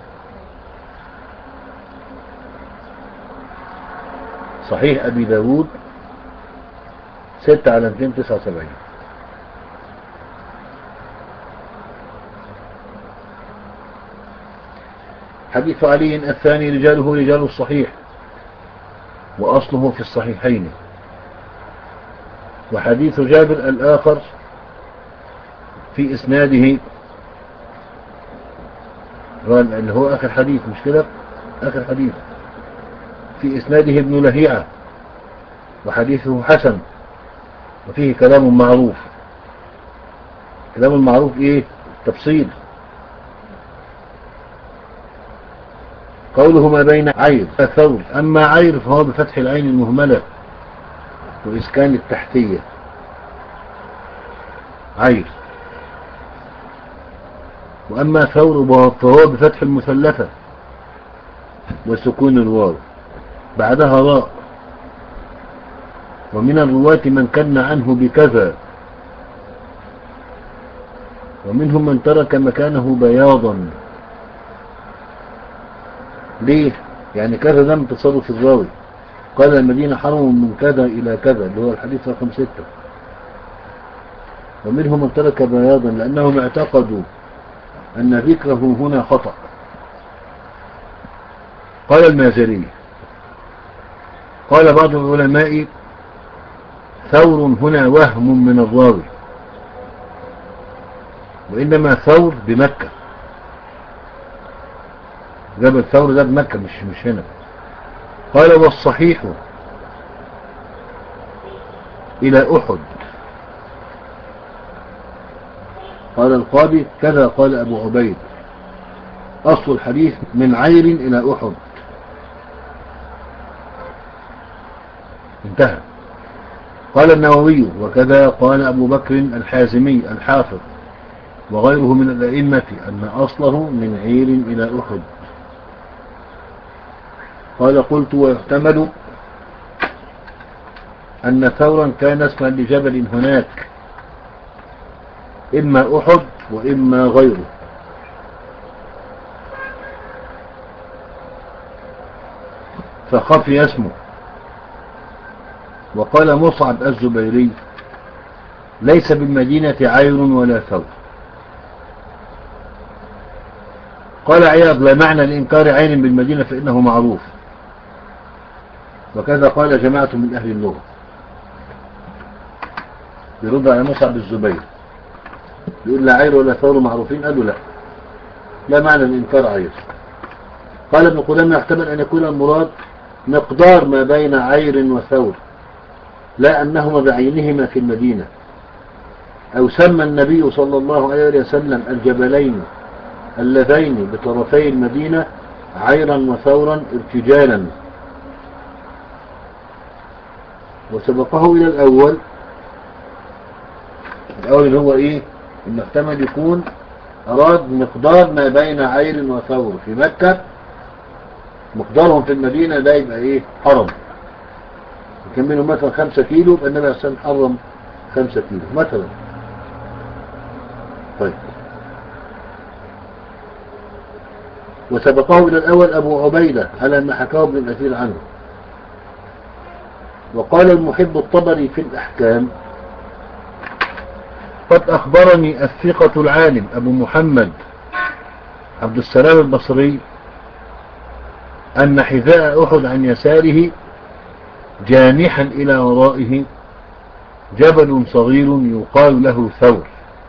صحيح أبي داود ستة على مئتين وتسعة وسبعين. حديث علي الثاني رجاله رجال الصحيح وأصله في الصحيحين. وحديث جابر الآخر في إسناده اللي هو آخر حديث مش كده آخر حديث في إسناده ابن لهيعة وحديثه حسن وفيه كلام معروف. كلام المعروف إيه؟ تفصيل. قوله ما بين عير ثور. أما عير فهو بفتح العين المهملة وإسكان التحتية عير. وأما ثور فهو بفتح المثلثة وسكون الواو بعدها راء. ومن الرواة من كن عنه بكذا ومنهم من ترك مكانه بياضا. ليه؟ يعني كذا ده من تصرف الراوي. قال المدينة حرم من كذا إلى كذا اللي هو الحديث رقم ستة. ومنهم من ترك بياضا لأنهم اعتقدوا أن ذكره هنا خطأ. قال المازري قال بعض العلماء ثور هنا وهم من الراوي وإنما ثور بمكة. جبل ثور ده بمكة مش مش هنا. قال والصحيح إلى أحد. قال القاضي كذا قال أبو عبيد أصل الحديث من عير إلى أحد انتهى. قال النووي وكذا قال أبو بكر الحازمي الحافظ وغيره من الأئمة أن أصله من عير إلى أحد. قال قلت ويحتمل أن ثورا كان اسما لجبل هناك إما أحد وإما غيره. فخفي اسمه. وقال مصعب الزبيري ليس بالمدينة عير ولا ثور. قال عياض لا معنى لإنكار عين بالمدينة فإنه معروف. وكذا قال جماعة من أهل اللغة. يرد على مصعب الزبير يقول لا عير ولا ثور معروفين، قالوا لا لا معنى الإنكار عير. قال ابن قدامة يحتمل أن يكون المراد مقدار ما بين عير وثور، لا أنهما بعينهما في المدينة، أو سمى النبي صلى الله عليه وسلم الجبلين اللذين بطرفي المدينة عيرا وثورا ارتجالا. وسبقه إلى الأول، الأول اللي هو إيه؟ إن احتمل يكون أراد مقدار ما بين عير وثور في مكة، مقدارهم في المدينة ده يبقى إيه؟ حرم. يكملوا مثلا خمسة كيلو، يبقى النبي عليه الصلاة والسلام حرم خمسة كيلو مثلا. طيب. وسبقه إلى الأول أبو عبيدة على ما حكاه ابن الأثير عنه. وقال المحب الطبري في الأحكام: قد أخبرني الثقة العالم أبو محمد عبد السلام البصري أن حذاء أحد عن يساره جانحا إلى ورائه جبل صغير يقال له ثور.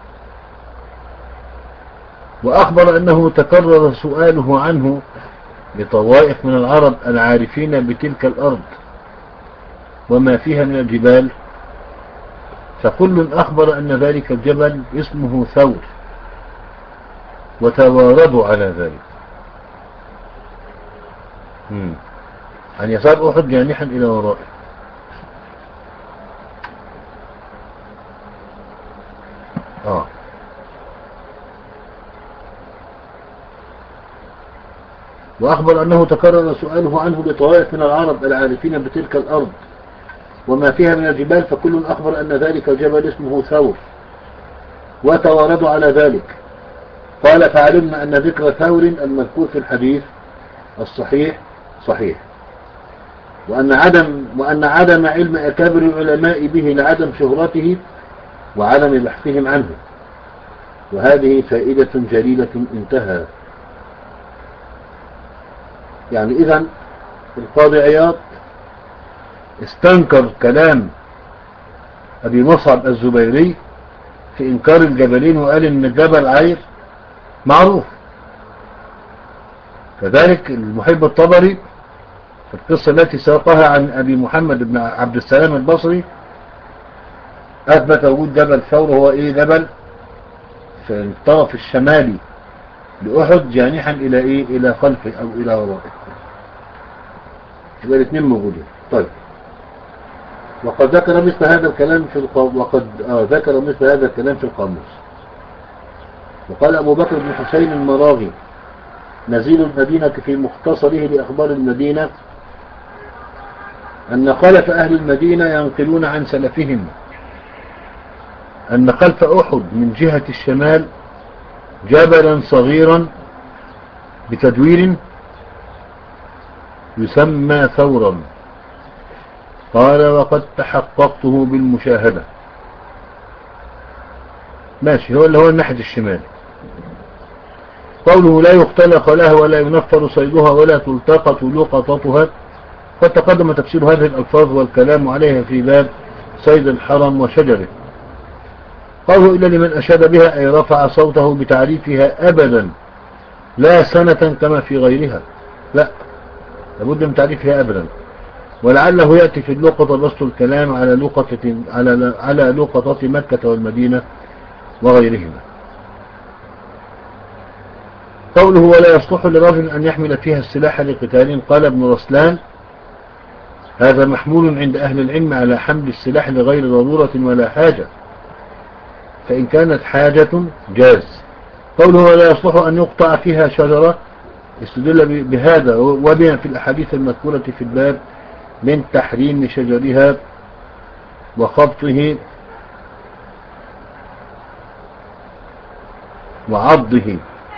وأخبر أنه تكرر سؤاله عنه لطوائف من العرب العارفين بتلك الأرض وما فيها من الجبال، فكل أخبر أن ذلك الجبل اسمه ثور وتواردوا على ذلك. مم. عن يسار أحد جانحا إلى ورائه. آه. وأخبر أنه تكرر سؤاله عنه لطوائف من العرب العارفين بتلك الأرض وما فيها من الجبال، فكل أخبر أن ذلك الجبل اسمه ثور وتواردوا على ذلك. قال: فعلمنا أن ذكر ثور المذكور في الحديث الصحيح صحيح، وأن عدم, وأن عدم علم أكابر العلماء به لعدم شهرته وعدم بحثهم عنه، وهذه فائدة جليلة. انتهى. يعني إذن القاضي عياض استنكر كلام أبي مصعب الزبيري في إنكار الجبلين، وقال إن جبل عير معروف. كذلك المحب الطبري في القصة التي ساقها عن أبي محمد بن عبد السلام البصري أثبت وجود جبل ثور، هو إيه؟ جبل في الطرف الشمالي لأحد جانحا إلى إيه؟ إلى خلفه أو إلى ورائه. يبقى الاثنين موجودين. طيب. وقد ذكر مثل هذا الكلام في القاموس وقد آه ذكر مثل هذا الكلام في القاموس. وقال أبو بكر بن حسين المراغي نزيل المدينة في مختصره لأخبار المدينة أن خلف أهل المدينة ينقلون عن سلفهم أن خلف أحد من جهة الشمال جبلا صغيرا بتدوير يسمى ثورا. قال: وقد تحققته بالمشاهدة. ماشي، هو اللي هو الناحية الشمال. قوله: لا يختلق لها ولا ينفر صيدها ولا تلتقط لقطتها، قد تقدم تفسير هذه الألفاظ والكلام عليها في باب صيد الحرم وشجره. قوله: إلا لمن أشاد بها، أي رفع صوته بتعريفها أبدا لا سنة كما في غيرها، لا، لابد من تعريفها أبدا. ولعله يأتي في اللقطة بسط الكلام على لقطة على على لقطة مكة والمدينة وغيرهما. قوله: ولا يصلح لرجل أن يحمل فيها السلاح لقتال. قال ابن رسلان: هذا محمول عند أهل العلم على حمل السلاح لغير ضرورة ولا حاجة، فإن كانت حاجة جاز. قوله: ولا يصلح أن يقطع فيها شجرة، استدل بهذا وبما في الأحاديث المذكورة في الباب من تحريم شجرها وخبطه وعضه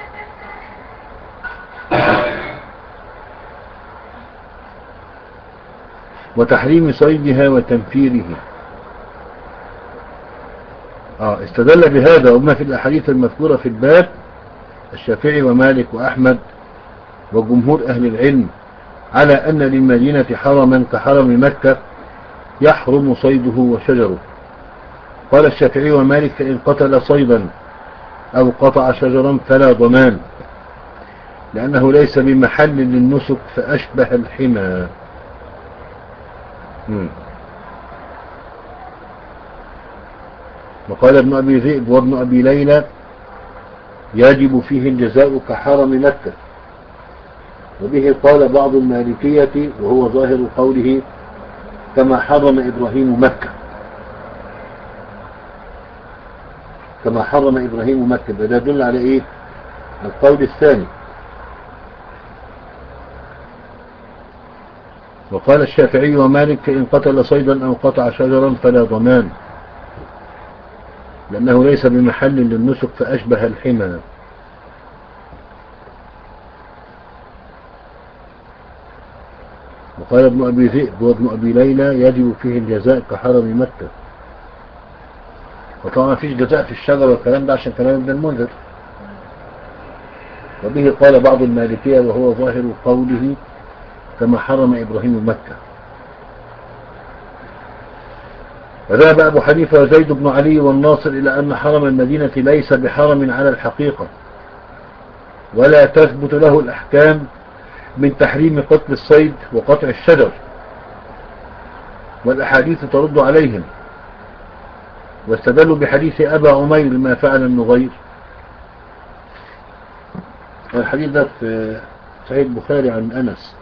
وتحريم صيدها وتنفيره. آه استدل بهذا وما في الأحاديث المذكورة في الباب الشافعي ومالك وأحمد وجمهور أهل العلم على أن للمدينة حرما كحرم مكة يحرم صيده وشجره. قال الشافعي ومالك فإن قتل صيدا أو قطع شجرا فلا ضمان، لأنه ليس بمحل للنسك فأشبه الحمى. مم. وقال ابن أبي ذئب وابن أبي ليلى يجب فيه الجزاء كحرم مكة، وبه قال بعض المالكية وهو ظاهر قوله كما حرم إبراهيم مكة، كما حرم إبراهيم مكة. ده يدل على إيه؟ القول الثاني. وقال الشافعي ومالك فإن قتل صيدا أو قطع شجرا فلا ضمان، لأنه ليس بمحل للنسك فأشبه الحمى. وقال ابن أبي ذئب وابن أبي ليلى يجب فيه الجزاء كحرم مكة. وطبعا فيش جزاء في الشجر والكلام ده عشان كلام ابن المنذر. وبه قال بعض المالكية وهو ظاهر قوله كما حرم إبراهيم مكة. وذهب أبو حنيفة وزيد بن علي والناصر إلى أن حرم المدينة ليس بحرم على الحقيقة، ولا تثبت له الأحكام من تحريم قتل الصيد وقطع الشجر، والأحاديث ترد عليهم. واستدلوا بحديث أبا عمير ما فعل النغير. والحديث ده في صحيح البخاري عن أنس،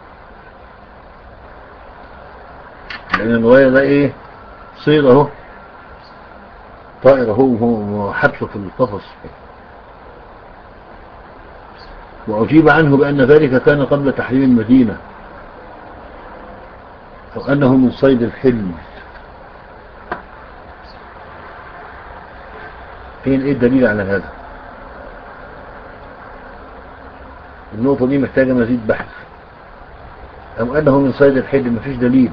لأن النغير ده إيه؟ صيد اهو، طائر اهو وحبسه في القفص. وأجيب عنه بأن ذلك كان قبل تحريم المدينة، أو أنه من صيد الحل. فين إيه الدليل على هذا؟ النقطة دي محتاجة مزيد بحث. أو أنه من صيد الحل، مفيش دليل.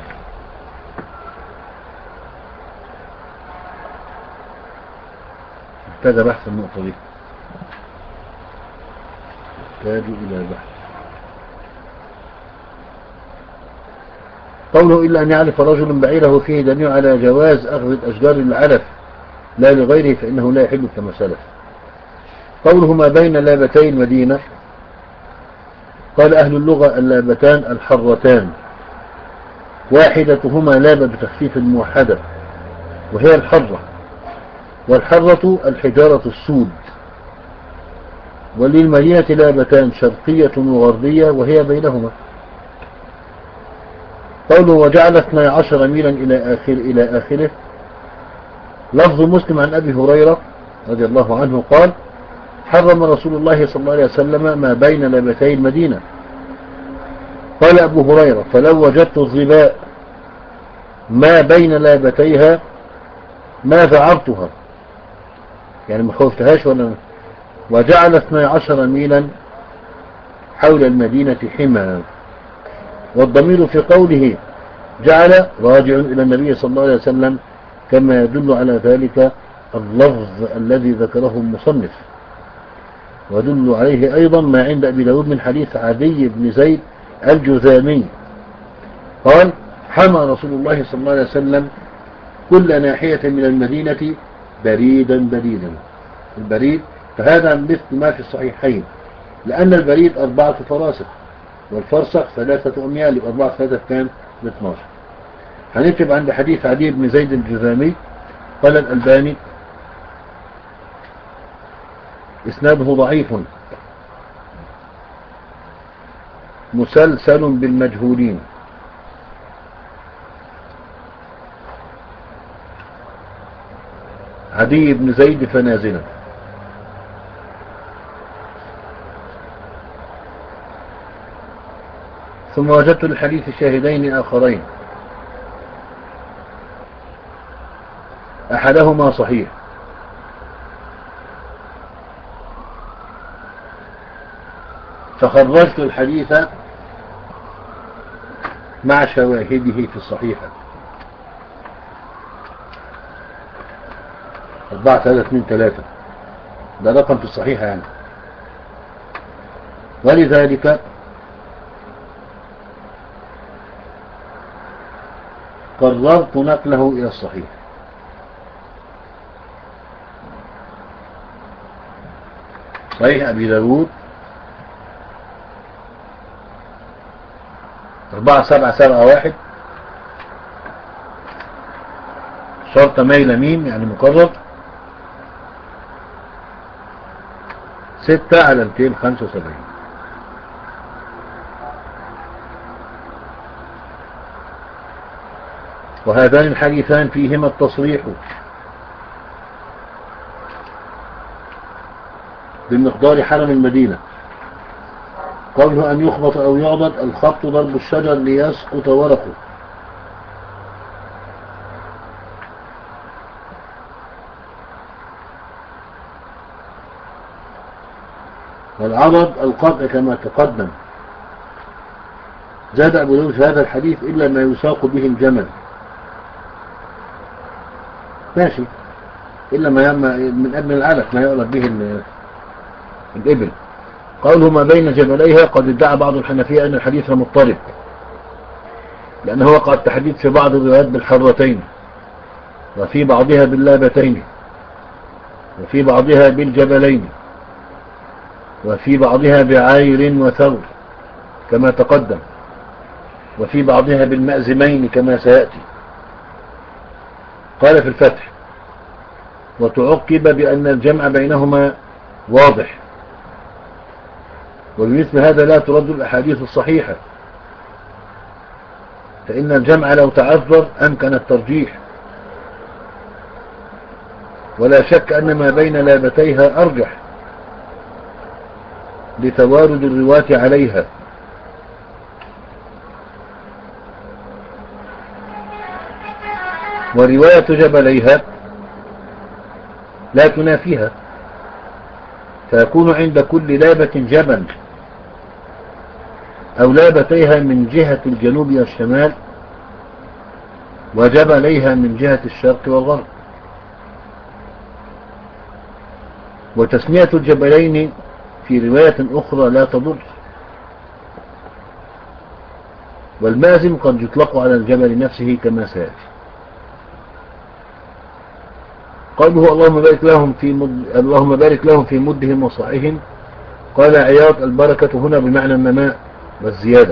محتاجة بحث النقطة دي، محتاج إلى بحث. قوله إلا أن يعرف رجل بعيره فيه دليل على جواز أخذ الأشجار للعلف لا لغيره، فإنه لا يحل كما سلف. قوله ما بين لابتي المدينة، قال أهل اللغة اللابتان الحرتان، واحدتهما لابة بتخفيف الموحدة وهي الحرة، والحرة الحجارة السود. وللمدينة لابتان شرقية وغربية وهي بينهما. قوله وجعل اثني عشر ميلا إلى آخر إلى آخره. لفظ مسلم عن أبي هريرة رضي الله عنه قال حرم رسول الله صلى الله عليه وسلم ما بين لابتي المدينة. قال أبو هريرة فلو وجدت الظباء ما بين لابتيها ما ذعرتها، يعني ما خوفتهاش ولا. وجعل اثني عشر ميلا حول المدينة حمى. والضمير في قوله جعل راجع إلى النبي صلى الله عليه وسلم، كما يدل على ذلك اللفظ الذي ذكره المصنف. ودل عليه أيضا ما عند أبي داود من حديث عدي بن زيد الجذامي قال حمى رسول الله صلى الله عليه وسلم كل ناحية من المدينة بريدا بريدا. البريد فهذا مثل ما في الصحيحين، لأن البريد أربعة فراسخ والفرسخ ثلاثة أميال، يبقى أربعة ثلاثة كام؟ باثناشر. هنكتب عند حديث عدي بن زيد الجذامي. قال الألباني إسناده ضعيف مسلسل بالمجهولين. عدي بن زيد فنازلا. ثم وجدت للحديث شاهدين آخرين، أحدهما صحيح فخرجت الحديث مع شواهده في الصحيحة. أربعة ثلاثة اثنين ثلاثة ده رقم في الصحيحة يعني. ولذلك قررت نقله إلى الصحيح. صحيح أبي داود أربعة سبعة سبعة واحد، شرط ميل ميم يعني مكرر، ستة على مئتين وخمسة وسبعين. وهذان الحديثان فيهما التصريح بمقدار حرم المدينة. قوله أن يخبط أو يعضد، الخبط ضرب الشجر ليسقط ورقه، والعضد القطع كما تقدم. زاد أبو داود في هذا الحديث إلا ما يساق به الجمل، ماشي، إلا ما من ابن العلف ما يؤلف به الإبل. قوله ما بين جبليها، قد ادعى بعض الحنفية أن الحديث مضطرب، لأنه وقع التحديد في بعض الروايات بالحرتين، وفي بعضها باللابتين، وفي بعضها بالجبلين، وفي بعضها بعير وثور كما تقدم، وفي بعضها بالمأزمين كما سيأتي. قال في الفتح: وتعقب بأن الجمع بينهما واضح، وبمثل هذا لا ترد الأحاديث الصحيحة، فإن الجمع لو تعذر أمكن الترجيح، ولا شك أن ما بين لابتيها أرجح لتوارد الرواة عليها. ورواية جبليها لا تنافيها، فيكون عند كل لابة جبل أو لابتيها من جهة الجنوب والشمال، وجبليها من جهة الشرق والغرب. وتسمية الجبلين في رواية أخرى لا تضر، والمازم قد يطلق على الجبل نفسه كما سيأتي. قوله اللهم بارك لهم في مد... اللهم بارك لهم في مدهم وصاعهم، قال عياض: البركة هنا بمعنى النماء والزيادة.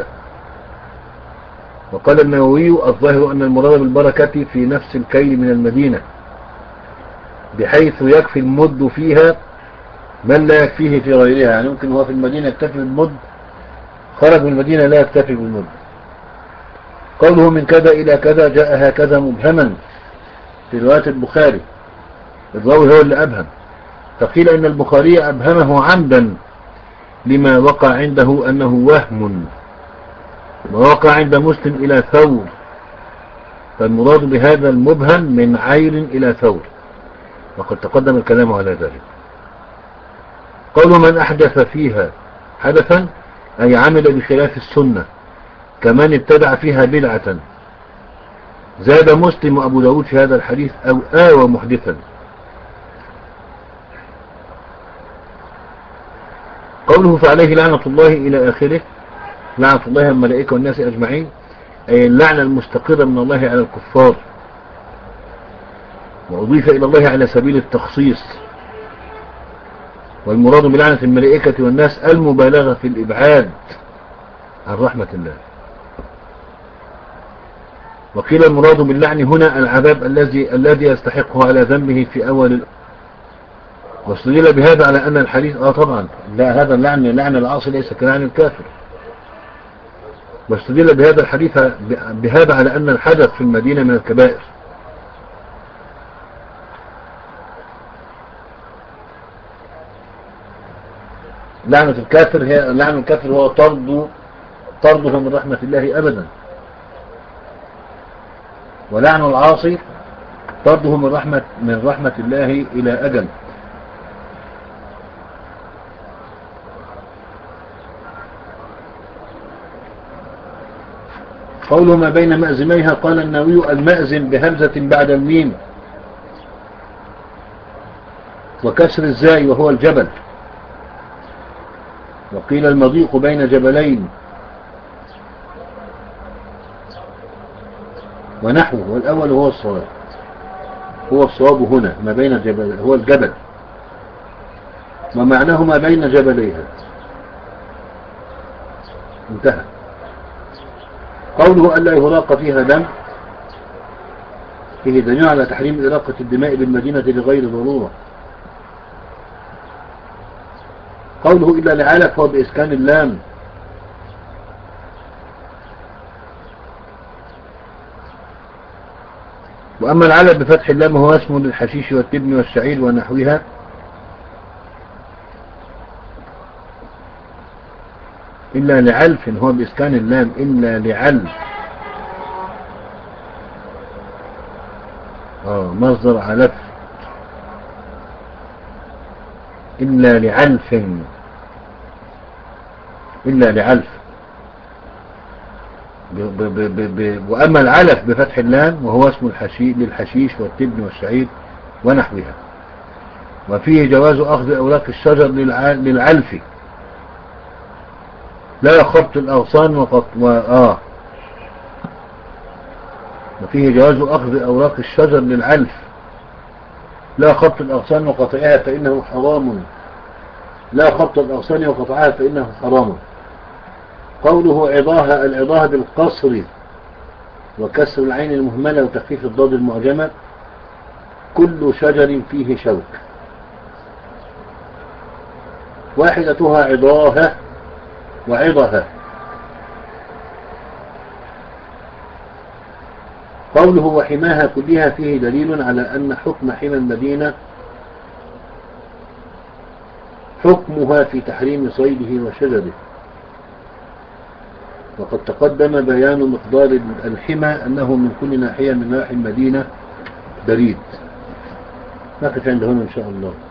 وقال النووي: الظاهر أن المراد بالبركة في نفس الكيل من المدينة، بحيث يكفي المد فيها من لا يكفيه في غيرها. يعني ممكن هو في المدينة يكتفي بالمد، خرج من المدينة لا يكتفي بالمد. قوله من كذا إلى كذا جاء هكذا مبهما في رواية البخاري، الراوي هو اللي أبهم، فقيل إن البخاري أبهمه عمدا لما وقع عنده أنه وهم، ووقع عند مسلم إلى ثور، فالمراد بهذا المبهم من عير إلى ثور، وقد تقدم الكلام على ذلك. قول من أحدث فيها حدثا، أي عمل بخلاف السنة، كمان ابتدع فيها بدعة. زاد مسلم وأبو داود في هذا الحديث أو آوى محدثا. قوله فعليه لعنة الله إلى آخره، لعنة الله الملائكة والناس أجمعين، أي اللعنة المستقرة من الله على الكفار، وأضيف إلى الله على سبيل التخصيص. والمراد بلعنة الملائكة والناس المبالغة في الإبعاد عن رحمة الله. وقيل المراد باللعن هنا العذاب الذي الذي يستحقه على ذنبه في أول الأمر. واستدل بهذا على أن الحديث آه طبعا لا، هذا اللعن لعن العاصي ليس كلعن الكافر. واستدل بهذا الحديث بهذا على أن الحدث في المدينة من الكبائر. لعنة الكافر هي لعن الكافر هو طرد طرده من رحمة الله أبدا، ولعن العاصي طرده من رحمة من رحمة الله إلى أجل. قوله ما بين مأزميها، قال النووي: المأزم بهمزة بعد الميم وكسر الزاي وهو الجبل. وقيل المضيق بين جبلين. ونحوه، والأول هو الصواب. هو الصواب هنا ما بين جبل، هو الجبل، ومعناه ما بين جبليها. انتهى. قوله ألا يهراق فيها دم فيه دليل على تحريم إراقة الدماء بالمدينة لغير ضرورة. قوله إلا لعلف هو بإسكان اللام. وأما العلف بفتح اللام هو اسم للحشيش والتبن والشعير ونحوها. إلا لعلف هو بإسكان اللام. إلا لعلف آه مصدر علف. إلا لعلف إلا لعلف ب ب ب ب ب وأما العلف بفتح اللام وهو اسم الحشيش للحشيش والتبن والشعير ونحوها. وفيه جواز أخذ أوراق الشجر للعلف لا خبط الأغصان وقط و... آه وفيه جواز أخذ أوراق الشجر للعلف لا خبط الأغصان وقطعها فإنه حرام. لا خبط الأغصان وقطعها فإنه حرام. قوله عضاها، العضاها بالقصر وكسر العين المهملة وتخفيف الضاد المعجمة كل شجر فيه شوك. واحدتها عضاها وعضها. قوله وحماها كلها فيه دليل على أن حكم حمى المدينة حكمها في تحريم صيده وشجره. وقد تقدم بيان مقدار الحمى أنه من كل ناحية من نواحي المدينة بريد. نقف عند هنا إن شاء الله.